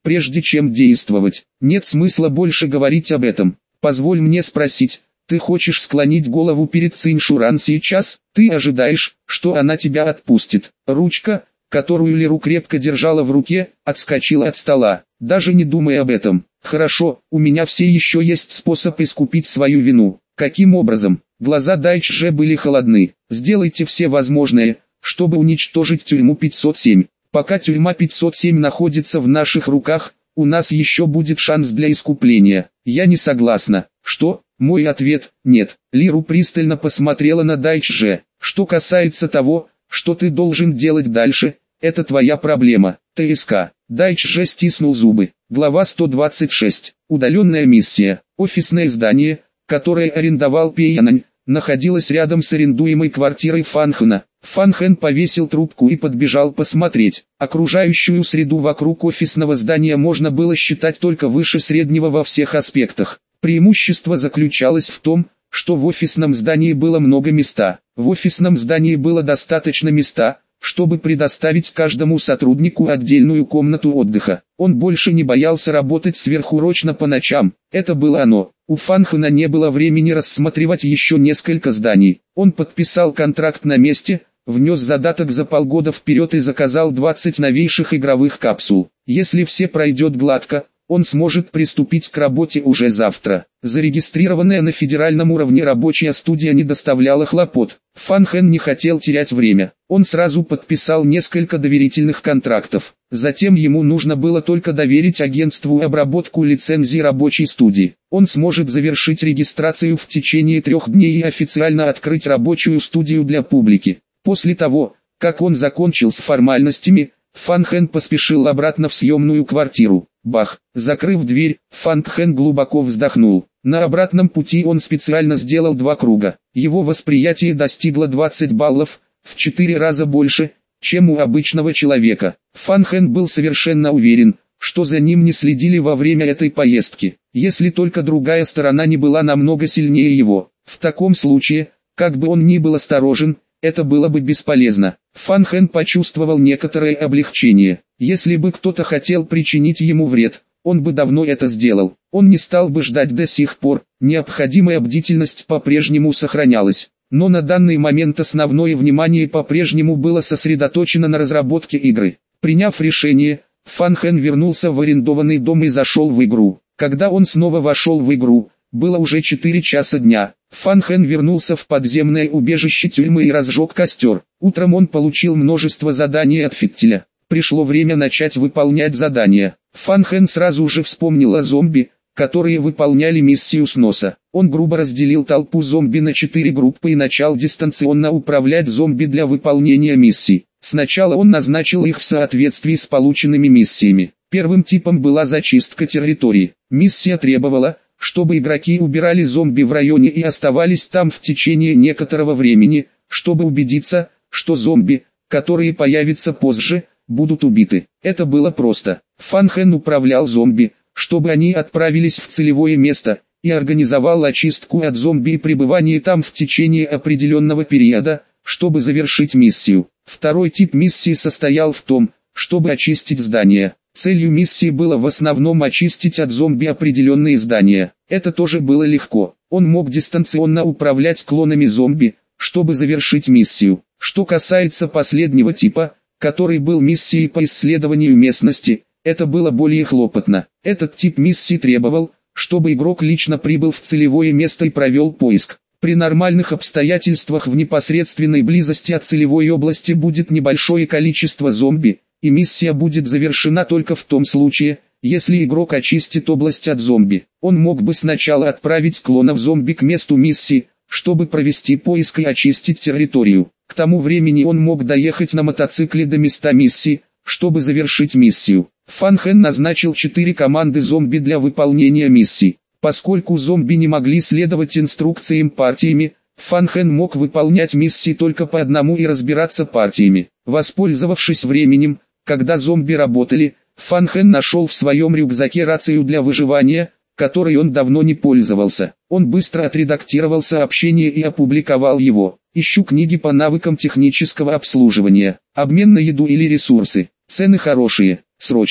прежде чем действовать. Нет смысла больше говорить об этом. Позволь мне спросить, ты хочешь склонить голову перед Циншуран сейчас? Ты ожидаешь, что она тебя отпустит? Ручка, которую Леру крепко держала в руке, отскочила от стола. Даже не думай об этом. Хорошо, у меня все еще есть способ искупить свою вину. Каким образом? Глаза Дайчже были холодны. Сделайте все возможное, чтобы уничтожить тюрьму 507. Пока тюрьма 507 находится в наших руках, у нас еще будет шанс для искупления. Я не согласна. Что? Мой ответ – нет. Лиру пристально посмотрела на Дайчже. Что касается того, что ты должен делать дальше, это твоя проблема. ТСК. Дайчже стиснул зубы. Глава 126. Удаленная миссия. Офисное здание, которое арендовал Пейянань, находилось рядом с арендуемой квартирой Фанхэна. Фанхэн повесил трубку и подбежал посмотреть. Окружающую среду вокруг офисного здания можно было считать только выше среднего во всех аспектах. Преимущество заключалось в том, что в офисном здании было много места. В офисном здании было достаточно места, чтобы предоставить каждому сотруднику отдельную комнату отдыха. Он больше не боялся работать сверхурочно по ночам. Это было оно. У Фанхэна не было времени рассматривать еще несколько зданий. Он подписал контракт на месте, внес задаток за полгода вперед и заказал 20 новейших игровых капсул. Если все пройдет гладко, он сможет приступить к работе уже завтра. Зарегистрированная на федеральном уровне рабочая студия не доставляла хлопот. Фанхэн не хотел терять время. Он сразу подписал несколько доверительных контрактов. Затем ему нужно было только доверить агентству обработку лицензии рабочей студии. Он сможет завершить регистрацию в течение 3 дней и официально открыть рабочую студию для публики. После того, как он закончил с формальностями, Фанхэн поспешил обратно в съемную квартиру. Бах! Закрыв дверь, Фанхэн глубоко вздохнул. На обратном пути он специально сделал 2 круга. Его восприятие достигло 20 баллов, в 4 раза больше, чем у обычного человека. Фанхэн был совершенно уверен, что за ним не следили во время этой поездки, если только другая сторона не была намного сильнее его. В таком случае, как бы он ни был осторожен, это было бы бесполезно. Фанхэн почувствовал некоторое облегчение. Если бы кто-то хотел причинить ему вред, он бы давно это сделал. Он не стал бы ждать до сих пор, необходимая бдительность по-прежнему сохранялась. Но на данный момент основное внимание по-прежнему было сосредоточено на разработке игры. Приняв решение, Фанхэн вернулся в арендованный дом и зашел в игру. Когда он снова вошел в игру, было уже 4 часа дня. Фанхэн вернулся в подземное убежище тюрьмы и разжег костер. Утром он получил множество заданий от Фиттеля. Пришло время начать выполнять задания. Фанхэн сразу же вспомнил о зомби, которые выполняли миссию сноса. Он грубо разделил толпу зомби на 4 группы и начал дистанционно управлять зомби для выполнения миссий. Сначала он назначил их в соответствии с полученными миссиями. Первым типом была зачистка территории. Миссия требовала, чтобы игроки убирали зомби в районе и оставались там в течение некоторого времени, чтобы убедиться, что зомби, которые появятся позже, будут убиты. Это было просто. Фанхэн управлял зомби, чтобы они отправились в целевое место, и организовал очистку от зомби и пребывание там в течение определенного периода, чтобы завершить миссию. Второй тип миссии состоял в том, чтобы очистить здания. Целью миссии было в основном очистить от зомби определенные здания. Это тоже было легко. Он мог дистанционно управлять клонами зомби, чтобы завершить миссию. Что касается последнего типа, который был миссией по исследованию местности, это было более хлопотно. Этот тип миссии требовал, чтобы игрок лично прибыл в целевое место и провел поиск. При нормальных обстоятельствах в непосредственной близости от целевой области будет небольшое количество зомби, и миссия будет завершена только в том случае, если игрок очистит область от зомби. Он мог бы сначала отправить клонов зомби к месту миссии, чтобы провести поиск и очистить территорию. К тому времени он мог доехать на мотоцикле до места миссии, чтобы завершить миссию. Фанхэн назначил 4 команды зомби для выполнения миссий. Поскольку зомби не могли следовать инструкциям партиями, Фанхэн мог выполнять миссии только по одному и разбираться партиями. Воспользовавшись временем, когда зомби работали, Фанхэн нашел в своем рюкзаке рацию для выживания, которой он давно не пользовался. Он быстро отредактировал сообщение и опубликовал его. Ищу книги по навыкам технического обслуживания. Обмен на еду или ресурсы. Цены хорошие. Срочно.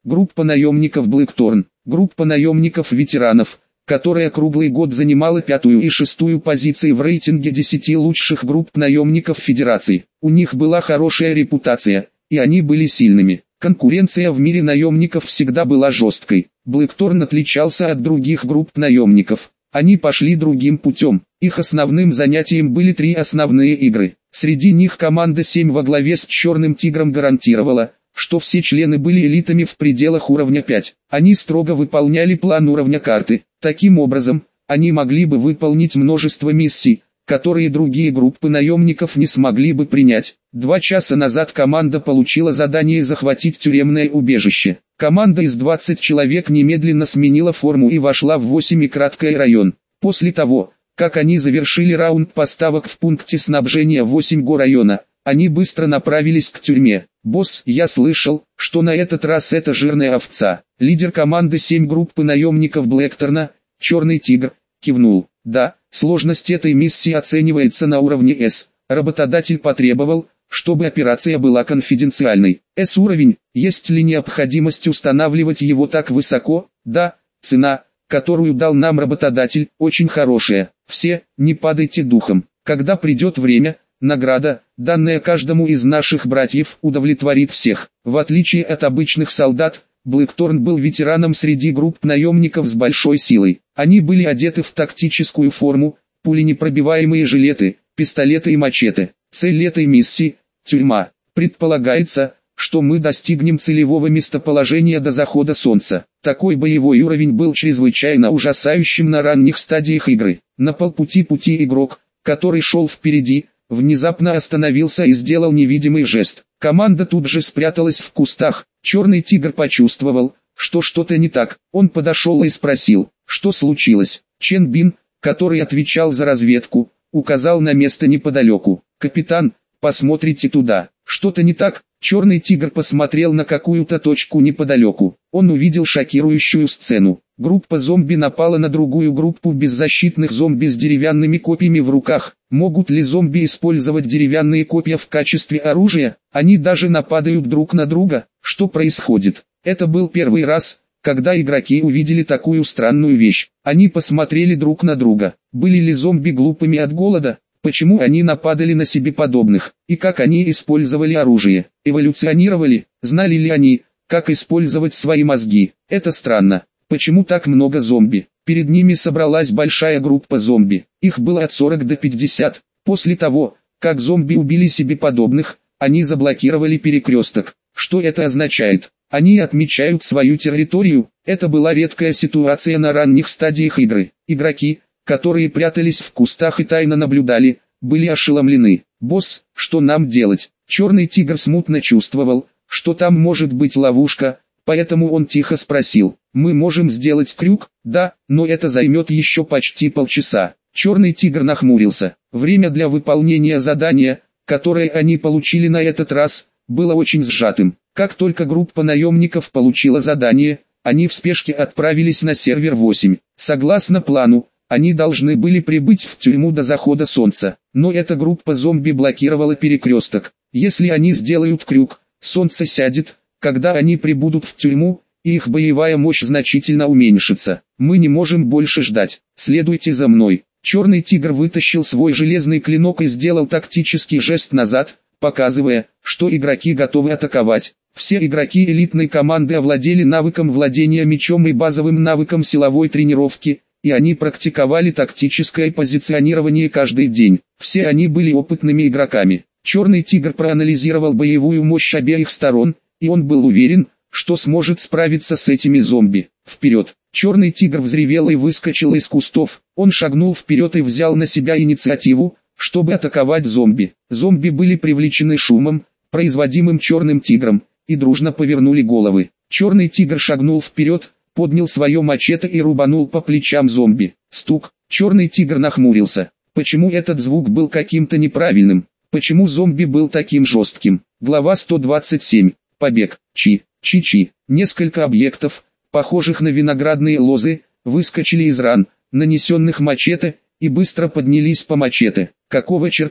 Группа наемников Блэкторн. Группа наемников-ветеранов, которая круглый год занимала 5-ю и 6-ю позиции в рейтинге 10 лучших групп наемников Федерации. У них была хорошая репутация, и они были сильными. Конкуренция в мире наемников всегда была жесткой. Блэкторн отличался от других групп наемников. Они пошли другим путем. Их основным занятием были 3 основные игры. Среди них команда 7 во главе с Черным Тигром гарантировала, что все члены были элитами в пределах уровня 5. Они строго выполняли план уровня карты. Таким образом, они могли бы выполнить множество миссий, которые другие группы наемников не смогли бы принять. 2 часа назад команда получила задание захватить тюремное убежище. Команда из 20 человек немедленно сменила форму и вошла в 8-краткий район. После того, как они завершили раунд поставок в пункте снабжения 8-го района, они быстро направились к тюрьме. «Босс, я слышал, что на этот раз это жирная овца». Лидер команды 7 группы наемников Блэкторна, Черный Тигр, кивнул. «Да, сложность этой миссии оценивается на уровне S. Работодатель потребовал, чтобы операция была конфиденциальной. S-уровень, есть ли необходимость устанавливать его так высоко? Да, цена, которую дал нам работодатель, очень хорошая. Все, не падайте духом. Когда придет время, награда, данная каждому из наших братьев, удовлетворит всех». В отличие от обычных солдат, Блэкторн был ветераном среди групп наемников с большой силой. Они были одеты в тактическую форму, пуленепробиваемые жилеты, пистолеты и мачете. Цель этой миссии – тюрьма. Предполагается, что мы достигнем целевого местоположения до захода солнца. Такой боевой уровень был чрезвычайно ужасающим на ранних стадиях игры. На полпути игрок, который шел впереди, внезапно остановился и сделал невидимый жест. Команда тут же спряталась в кустах. Черный Тигр почувствовал, что что-то не так. Он подошел и спросил, что случилось. Чен Бин, который отвечал за разведку, указал на место неподалеку. «Капитан, посмотрите туда». «Что-то не так?» Черный Тигр посмотрел на какую-то точку неподалеку. Он увидел шокирующую сцену. Группа зомби напала на другую группу беззащитных зомби с деревянными копьями в руках. Могут ли зомби использовать деревянные копья в качестве оружия? Они даже нападают друг на друга. Что происходит? Это был первый раз, когда игроки увидели такую странную вещь. Они посмотрели друг на друга. Были ли зомби глупыми от голода? Почему они нападали на себе подобных? И как они использовали оружие? Эволюционировали? Знали ли они, как использовать свои мозги? Это странно. Почему так много зомби? Перед ними собралась большая группа зомби. Их было от 40 до 50. После того, как зомби убили себе подобных, они заблокировали перекресток. Что это означает? Они отмечают свою территорию. Это была редкая ситуация на ранних стадиях игры. Игроки, которые прятались в кустах и тайно наблюдали, были ошеломлены. «Босс, что нам делать?» Черный Тигр смутно чувствовал, что там может быть ловушка, поэтому он тихо спросил. «Мы можем сделать крюк?» «Да, но это займет еще почти полчаса». Черный Тигр нахмурился. Время для выполнения задания, которое они получили на этот раз, было очень сжатым. Как только группа наемников получила задание, они в спешке отправились на сервер 8. Согласно плану, они должны были прибыть в тюрьму до захода солнца, но эта группа зомби блокировала перекресток. Если они сделают крюк, солнце сядет, когда они прибудут в тюрьму, и их боевая мощь значительно уменьшится. Мы не можем больше ждать. Следуйте за мной. Черный Тигр вытащил свой железный клинок и сделал тактический жест назад, показывая, что игроки готовы атаковать. Все игроки элитной команды овладели навыком владения мечом и базовым навыком силовой тренировки, и они практиковали тактическое позиционирование каждый день. Все они были опытными игроками. Черный Тигр проанализировал боевую мощь обеих сторон, и он был уверен, что сможет справиться с этими зомби. Вперед! Черный Тигр взревел и выскочил из кустов. Он шагнул вперед и взял на себя инициативу, чтобы атаковать зомби. Зомби были привлечены шумом, производимым Черным Тигром, и дружно повернули головы. Черный Тигр шагнул вперед, поднял свое мачете и рубанул по плечам зомби. Стук. Черный Тигр нахмурился. Почему этот звук был каким-то неправильным? Почему зомби был таким жестким? Глава 127. Побег. Чи-чи-чи. Несколько объектов, похожих на виноградные лозы, выскочили из ран, нанесенных мачете, и быстро поднялись по мачете. Какого черта?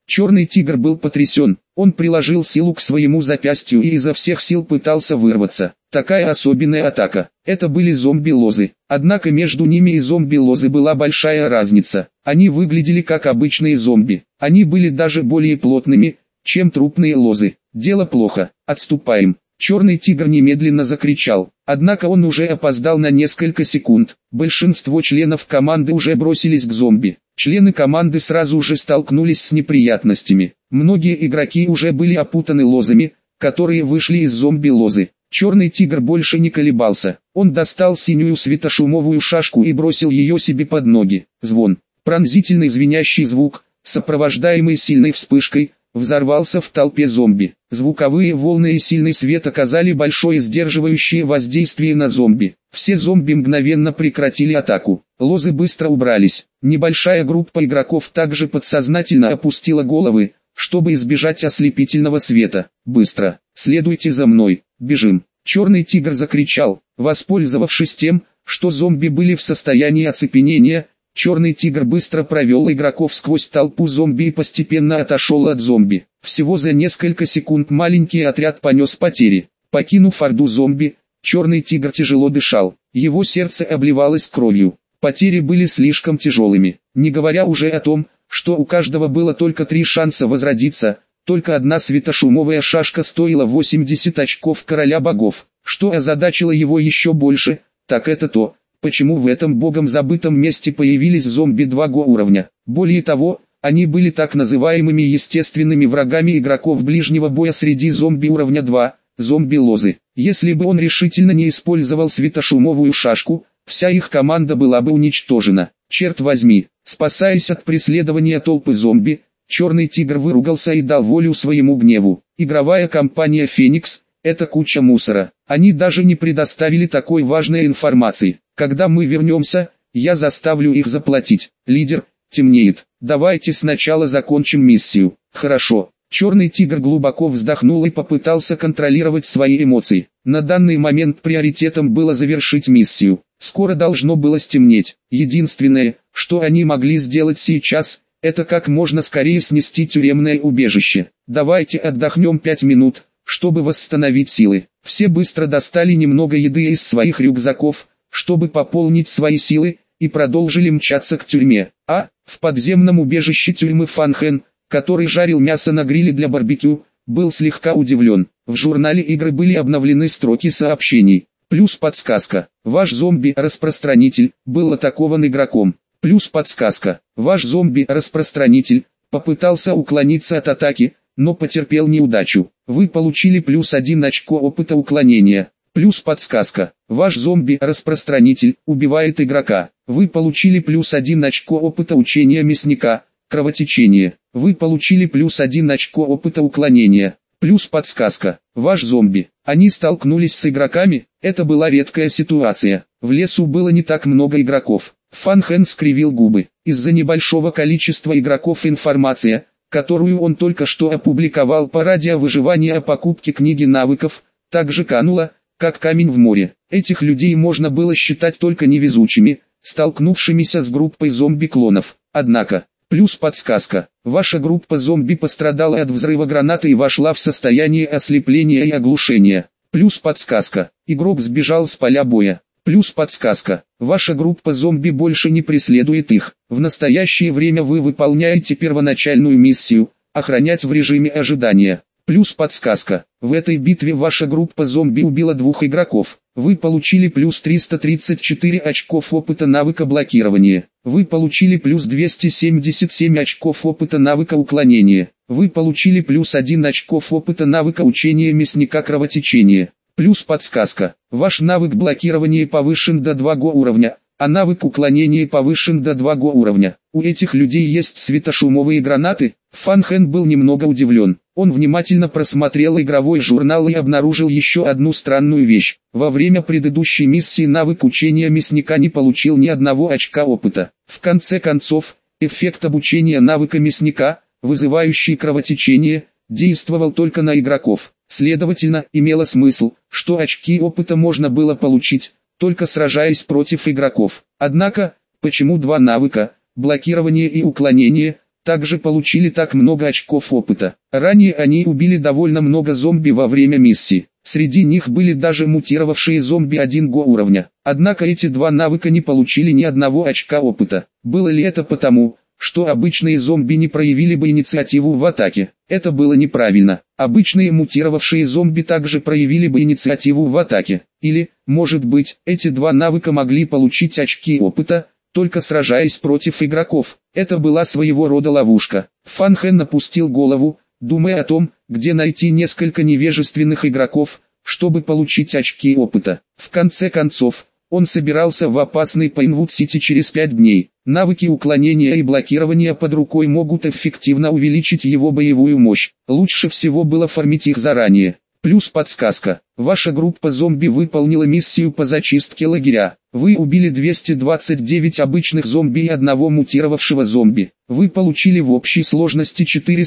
Черный тигр был потрясен, он приложил силу к своему запястью и изо всех сил пытался вырваться. Такая особенная атака. Это были зомби-лозы. Однако между ними и зомби-лозы была большая разница. Они выглядели как обычные зомби. Они были даже более плотными, чем трупные лозы. Дело плохо, отступаем. Черный тигр немедленно закричал. Однако он уже опоздал на несколько секунд. Большинство членов команды уже бросились к зомби. Члены команды сразу же столкнулись с неприятностями. Многие игроки уже были опутаны лозами, которые вышли из зомби-лозы. Черный тигр больше не колебался. Он достал синюю светошумовую шашку и бросил ее себе под ноги. Звон. Пронзительный звенящий звук, сопровождаемый сильной вспышкой, взорвался в толпе зомби. Звуковые волны и сильный свет оказали большое сдерживающее воздействие на зомби. Все зомби мгновенно прекратили атаку. Лозы быстро убрались. Небольшая группа игроков также подсознательно опустила головы, чтобы избежать ослепительного света. «Быстро! Следуйте за мной! Бежим!» Черный тигр закричал. Воспользовавшись тем, что зомби были в состоянии оцепенения, Черный тигр быстро провел игроков сквозь толпу зомби и постепенно отошел от зомби. Всего за несколько секунд маленький отряд понес потери. Покинув орду зомби, Черный тигр тяжело дышал. Его сердце обливалось кровью. Потери были слишком тяжелыми. Не говоря уже о том, что у каждого было только 3 шанса возродиться, только одна светошумовая шашка стоила 80 очков короля богов. Что озадачило его еще больше, так это то, почему в этом богом забытом месте появились зомби 2 уровня. Более того, они были так называемыми естественными врагами игроков ближнего боя среди зомби уровня 2, зомби-лозы. Если бы он решительно не использовал светошумовую шашку, вся их команда была бы уничтожена. Черт возьми, спасаясь от преследования толпы зомби, Черный тигр выругался и дал волю своему гневу. Игровая компания «Феникс» — это куча мусора. Они даже не предоставили такой важной информации. Когда мы вернемся, я заставлю их заплатить. Лидер, темнеет. Давайте сначала закончим миссию. Хорошо. Черный тигр глубоко вздохнул и попытался контролировать свои эмоции. На данный момент приоритетом было завершить миссию. Скоро должно было стемнеть. Единственное, что они могли сделать сейчас, это как можно скорее снести тюремное убежище. Давайте отдохнем 5 минут, чтобы восстановить силы. Все быстро достали немного еды из своих рюкзаков, чтобы пополнить свои силы, и продолжили мчаться к тюрьме. В подземном убежище тюрьмы Фанхен, который жарил мясо на гриле для барбекю, был слегка удивлен. В журнале игры были обновлены строки сообщений. Плюс подсказка. Ваш зомби-распространитель был атакован игроком. Плюс подсказка. Ваш зомби-распространитель попытался уклониться от атаки, но потерпел неудачу. Вы получили плюс 1 очко опыта уклонения. Плюс подсказка. Ваш зомби-распространитель убивает игрока. Вы получили плюс 1 очко опыта учения мясника, кровотечение. Вы получили плюс 1 очко опыта уклонения. Плюс подсказка. Ваш зомби. Они столкнулись с игроками, это была редкая ситуация. В лесу было не так много игроков. Фанхен скривил губы. Из-за небольшого количества игроков информация, которую он только что опубликовал по радиовыживанию о покупке книги навыков, также канула, как камень в море. Этих людей можно было считать только невезучими, столкнувшимися с группой зомби-клонов. Однако, плюс подсказка. Ваша группа зомби пострадала от взрыва гранаты и вошла в состояние ослепления и оглушения. Плюс подсказка. Игрок сбежал с поля боя. Плюс подсказка. Ваша группа зомби больше не преследует их. В настоящее время вы выполняете первоначальную миссию – охранять в режиме ожидания. Плюс подсказка. В этой битве ваша группа зомби убила 2 игроков. Вы получили плюс 334 очков опыта навыка блокирования. Вы получили плюс 277 очков опыта навыка уклонения. Вы получили плюс 1 очков опыта навыка учения мясника кровотечения. Плюс подсказка. Ваш навык блокирования повышен до 2 уровня, а навык уклонения повышен до 2 уровня. У этих людей есть светошумовые гранаты? Фанхен был немного удивлен. Он внимательно просмотрел игровой журнал и обнаружил еще одну странную вещь. Во время предыдущей миссии навык учения мясника не получил ни 1 очка опыта. В конце концов, эффект обучения навыка мясника, вызывающий кровотечение, действовал только на игроков. Следовательно, имело смысл, что очки опыта можно было получить, только сражаясь против игроков. Однако, почему 2 навыка, блокирование и уклонение, также получили так много очков опыта. Ранее они убили довольно много зомби во время миссии. Среди них были даже мутировавшие зомби 1 уровня. Однако эти два навыка не получили ни одного очка опыта. Было ли это потому, что обычные зомби не проявили бы инициативу в атаке? Это было неправильно. Обычные мутировавшие зомби также проявили бы инициативу в атаке. Или, может быть, эти два навыка могли получить очки опыта, только сражаясь против игроков. Это была своего рода ловушка. Фан Хэн опустил голову, думая о том, где найти несколько невежественных игроков, чтобы получить очки опыта. В конце концов, он собирался в опасный Пайнвуд-Сити через 5 дней. Навыки уклонения и блокирования под рукой могут эффективно увеличить его боевую мощь. Лучше всего было фармить их заранее. Плюс подсказка. Ваша группа зомби выполнила миссию по зачистке лагеря. Вы убили 229 обычных зомби и одного мутировавшего зомби. Вы получили в общей сложности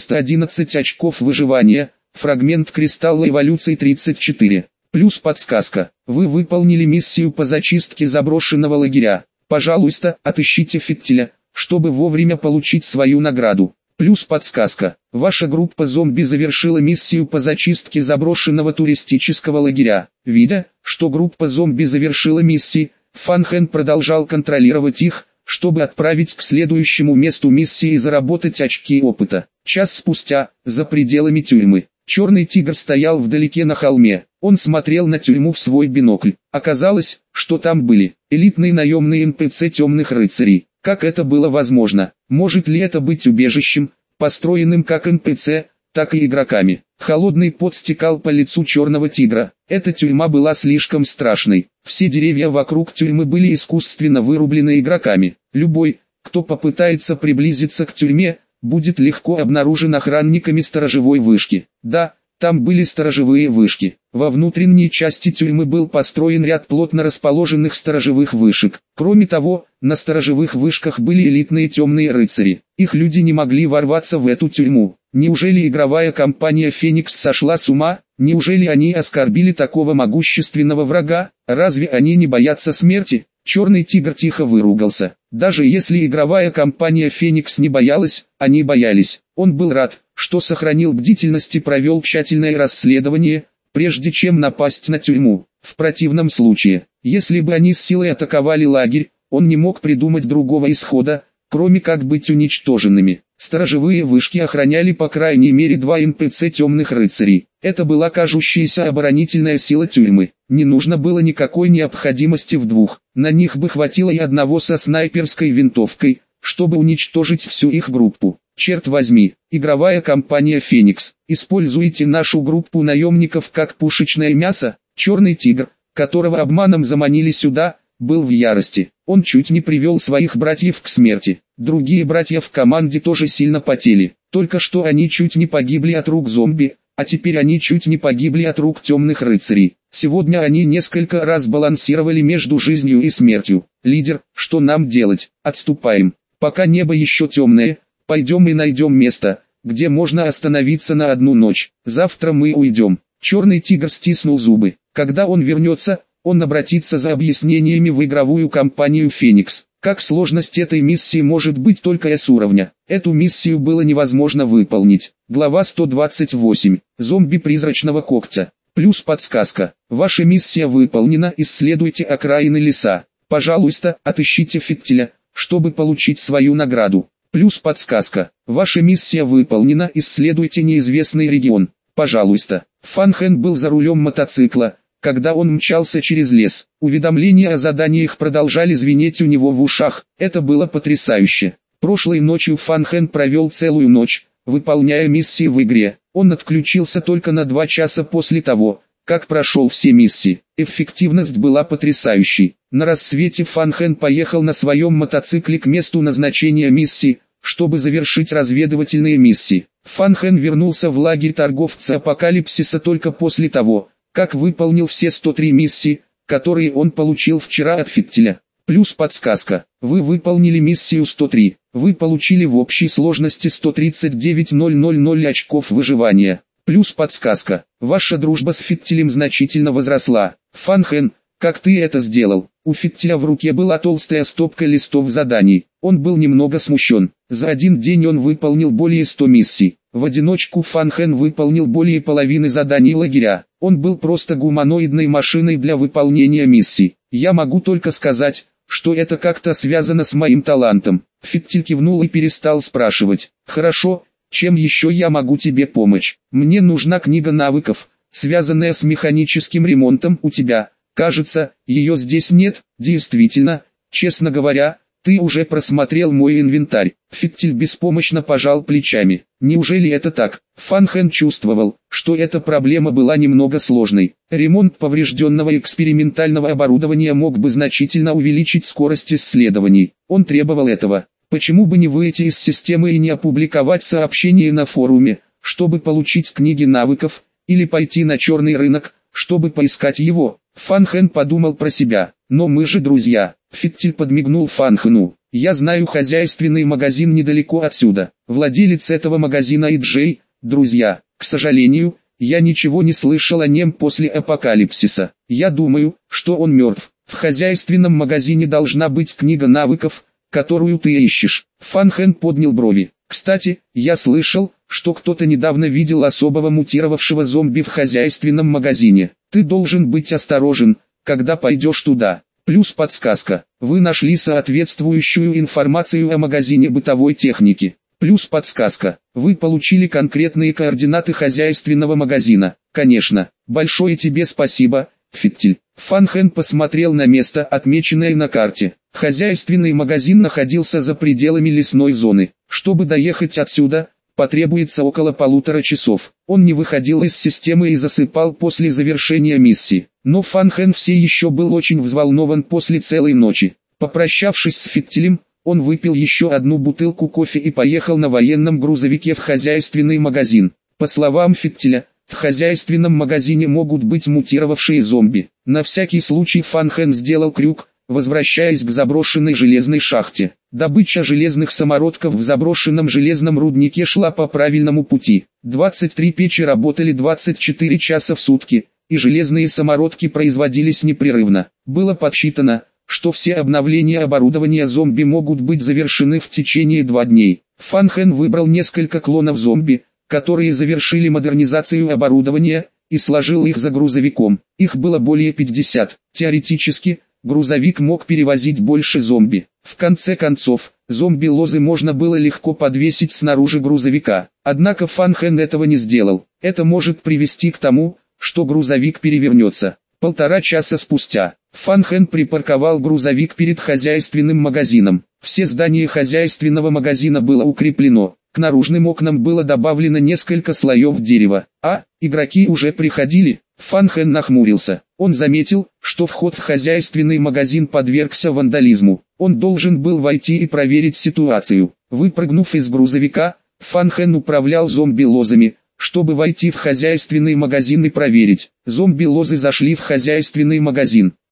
411 очков выживания, фрагмент кристалла эволюции 34. Плюс подсказка. Вы выполнили миссию по зачистке заброшенного лагеря. Пожалуйста, отыщите Фиттеля, чтобы вовремя получить свою награду. Плюс подсказка. Ваша группа зомби завершила миссию по зачистке заброшенного туристического лагеря. Видя, что группа зомби завершила миссии, Фан Хэн продолжал контролировать их, чтобы отправить к следующему месту миссии и заработать очки опыта. Час спустя, за пределами тюрьмы, Черный тигр стоял вдалеке на холме. Он смотрел на тюрьму в свой бинокль. Оказалось, что там были элитные наемные НПЦ темных рыцарей. Как это было возможно? Может ли это быть убежищем, построенным как НПЦ, так и игроками? Холодный пот стекал по лицу черного тигра. Эта тюрьма была слишком страшной. Все деревья вокруг тюрьмы были искусственно вырублены игроками. Любой, кто попытается приблизиться к тюрьме, будет легко обнаружен охранниками сторожевой вышки. Да, там были сторожевые вышки. Во внутренней части тюрьмы был построен ряд плотно расположенных сторожевых вышек. Кроме того, на сторожевых вышках были элитные темные рыцари. Их люди не могли ворваться в эту тюрьму. Неужели игровая компания «Феникс» сошла с ума? Неужели они оскорбили такого могущественного врага? Разве они не боятся смерти? Черный тигр тихо выругался. Даже если игровая компания «Феникс» не боялась, они боялись. Он был рад, что сохранил бдительность и провел тщательное расследование, прежде чем напасть на тюрьму. В противном случае, если бы они с силой атаковали лагерь, он не мог придумать другого исхода, кроме как быть уничтоженными. Сторожевые вышки охраняли по крайней мере 2 НПЦ темных рыцарей. Это была кажущаяся оборонительная сила тюрьмы. Не нужно было никакой необходимости в двух. На них бы хватило и одного со снайперской винтовкой, чтобы уничтожить всю их группу. Черт возьми, игровая компания «Феникс», используйте нашу группу наемников как пушечное мясо. Черный тигр, которого обманом заманили сюда, был в ярости. Он чуть не привел своих братьев к смерти. Другие братья в команде тоже сильно потели. Только что они чуть не погибли от рук зомби, а теперь они чуть не погибли от рук темных рыцарей. Сегодня они несколько раз балансировали между жизнью и смертью. Лидер, что нам делать? Отступаем. Пока небо еще темное, пойдем и найдем место, где можно остановиться на одну ночь. Завтра мы уйдем. Черный тигр стиснул зубы. Когда он вернется, он обратится за объяснениями в игровую компанию «Феникс». Как сложность этой миссии может быть только S-уровня. Эту миссию было невозможно выполнить. Глава 128. Зомби призрачного когтя. Плюс подсказка. Ваша миссия выполнена. Исследуйте окраины леса. Пожалуйста, отыщите Фиттеля, чтобы получить свою награду. Плюс подсказка. Ваша миссия выполнена. Исследуйте неизвестный регион. Пожалуйста. Фан Хэн был за рулем мотоцикла, когда он мчался через лес. Уведомления о заданиях продолжали звенеть у него в ушах. Это было потрясающе. Прошлой ночью Фан Хэн провел целую ночь, выполняя миссии в игре. Он отключился только на 2 часа после того, как прошел все миссии. Эффективность была потрясающей. На рассвете Фан Хэн поехал на своем мотоцикле к месту назначения миссии, чтобы завершить разведывательные миссии. Фан Хэн вернулся в лагерь торговца Апокалипсиса только после того, как выполнил все 103 миссии, которые он получил вчера от Фиттеля. Плюс подсказка. Вы выполнили миссию 103. Вы получили в общей сложности 139,000 очков выживания. Плюс подсказка. Ваша дружба с Фиттелем значительно возросла. Фан Хэн, Как ты это сделал? У Фиттеля в руке была толстая стопка листов заданий. Он был немного смущен. За один день он выполнил более 100 миссий. В одиночку Фан Хэн выполнил более половины заданий лагеря. Он был просто гуманоидной машиной для выполнения миссий. Я могу только сказать, что это как-то связано с моим талантом. Фиттель кивнул и перестал спрашивать. Хорошо, чем еще я могу тебе помочь? Мне нужна книга навыков, связанная с механическим ремонтом у тебя. Кажется, ее здесь нет. Действительно, честно говоря, ты уже просмотрел мой инвентарь. Фиттель беспомощно пожал плечами. Неужели это так? Фан Хэн чувствовал, что эта проблема была немного сложной. Ремонт поврежденного экспериментального оборудования мог бы значительно увеличить скорость исследований. Он требовал этого. Почему бы не выйти из системы и не опубликовать сообщение на форуме, чтобы получить книги навыков, или пойти на черный рынок, чтобы поискать его? Фан Хэн подумал про себя. Но мы же друзья. Фиттель подмигнул Фан Хэну. Я знаю хозяйственный магазин недалеко отсюда. Владелец этого магазина и Джей, друзья. К сожалению, я ничего не слышал о нем после апокалипсиса. Я думаю, что он мертв. В хозяйственном магазине должна быть книга навыков, которую ты ищешь. Фан Хэн поднял брови. Кстати, я слышал, что кто-то недавно видел особого мутировавшего зомби в хозяйственном магазине. Ты должен быть осторожен, когда пойдешь туда. Плюс подсказка. Вы нашли соответствующую информацию о магазине бытовой техники. Плюс подсказка. Вы получили конкретные координаты хозяйственного магазина. Конечно. Большое тебе спасибо, Фиттель. Фан Хэн посмотрел на место, отмеченное на карте. Хозяйственный магазин находился за пределами лесной зоны. Чтобы доехать отсюда, потребуется около 1,5 часов. Он не выходил из системы и засыпал после завершения миссии. Но Фан Хэн все еще был очень взволнован после целой ночи. Попрощавшись с Фиттелем, он выпил еще одну бутылку кофе и поехал на военном грузовике в хозяйственный магазин. По словам Фиттеля, в хозяйственном магазине могут быть мутировавшие зомби. На всякий случай Фан Хэн сделал крюк, возвращаясь к заброшенной железной шахте. Добыча железных самородков в заброшенном железном руднике шла по правильному пути. 23 печи работали 24 часа в сутки, и железные самородки производились непрерывно. Было подсчитано, что все обновления оборудования зомби могут быть завершены в течение 2 дней. Фан Хэн выбрал несколько клонов зомби, которые завершили модернизацию оборудования, и сложил их за грузовиком. Их было более 50. Теоретически, грузовик мог перевозить больше зомби. В конце концов, зомби-лозы можно было легко подвесить снаружи грузовика. Однако Фан Хэн этого не сделал. Это может привести к тому, что грузовик перевернется. 1,5 часа спустя, Фан Хэн припарковал грузовик перед хозяйственным магазином. Все здания хозяйственного магазина было укреплено. К наружным окнам было добавлено несколько слоев дерева. Игроки уже приходили. Фан Хэн нахмурился. Он заметил, что вход в хозяйственный магазин подвергся вандализму. Он должен был войти и проверить ситуацию. Выпрыгнув из грузовика, Фан Хэн управлял зомби-лозами, чтобы войти в хозяйственный магазин и проверить. Зомби-лозы зашли в хозяйственный магазин.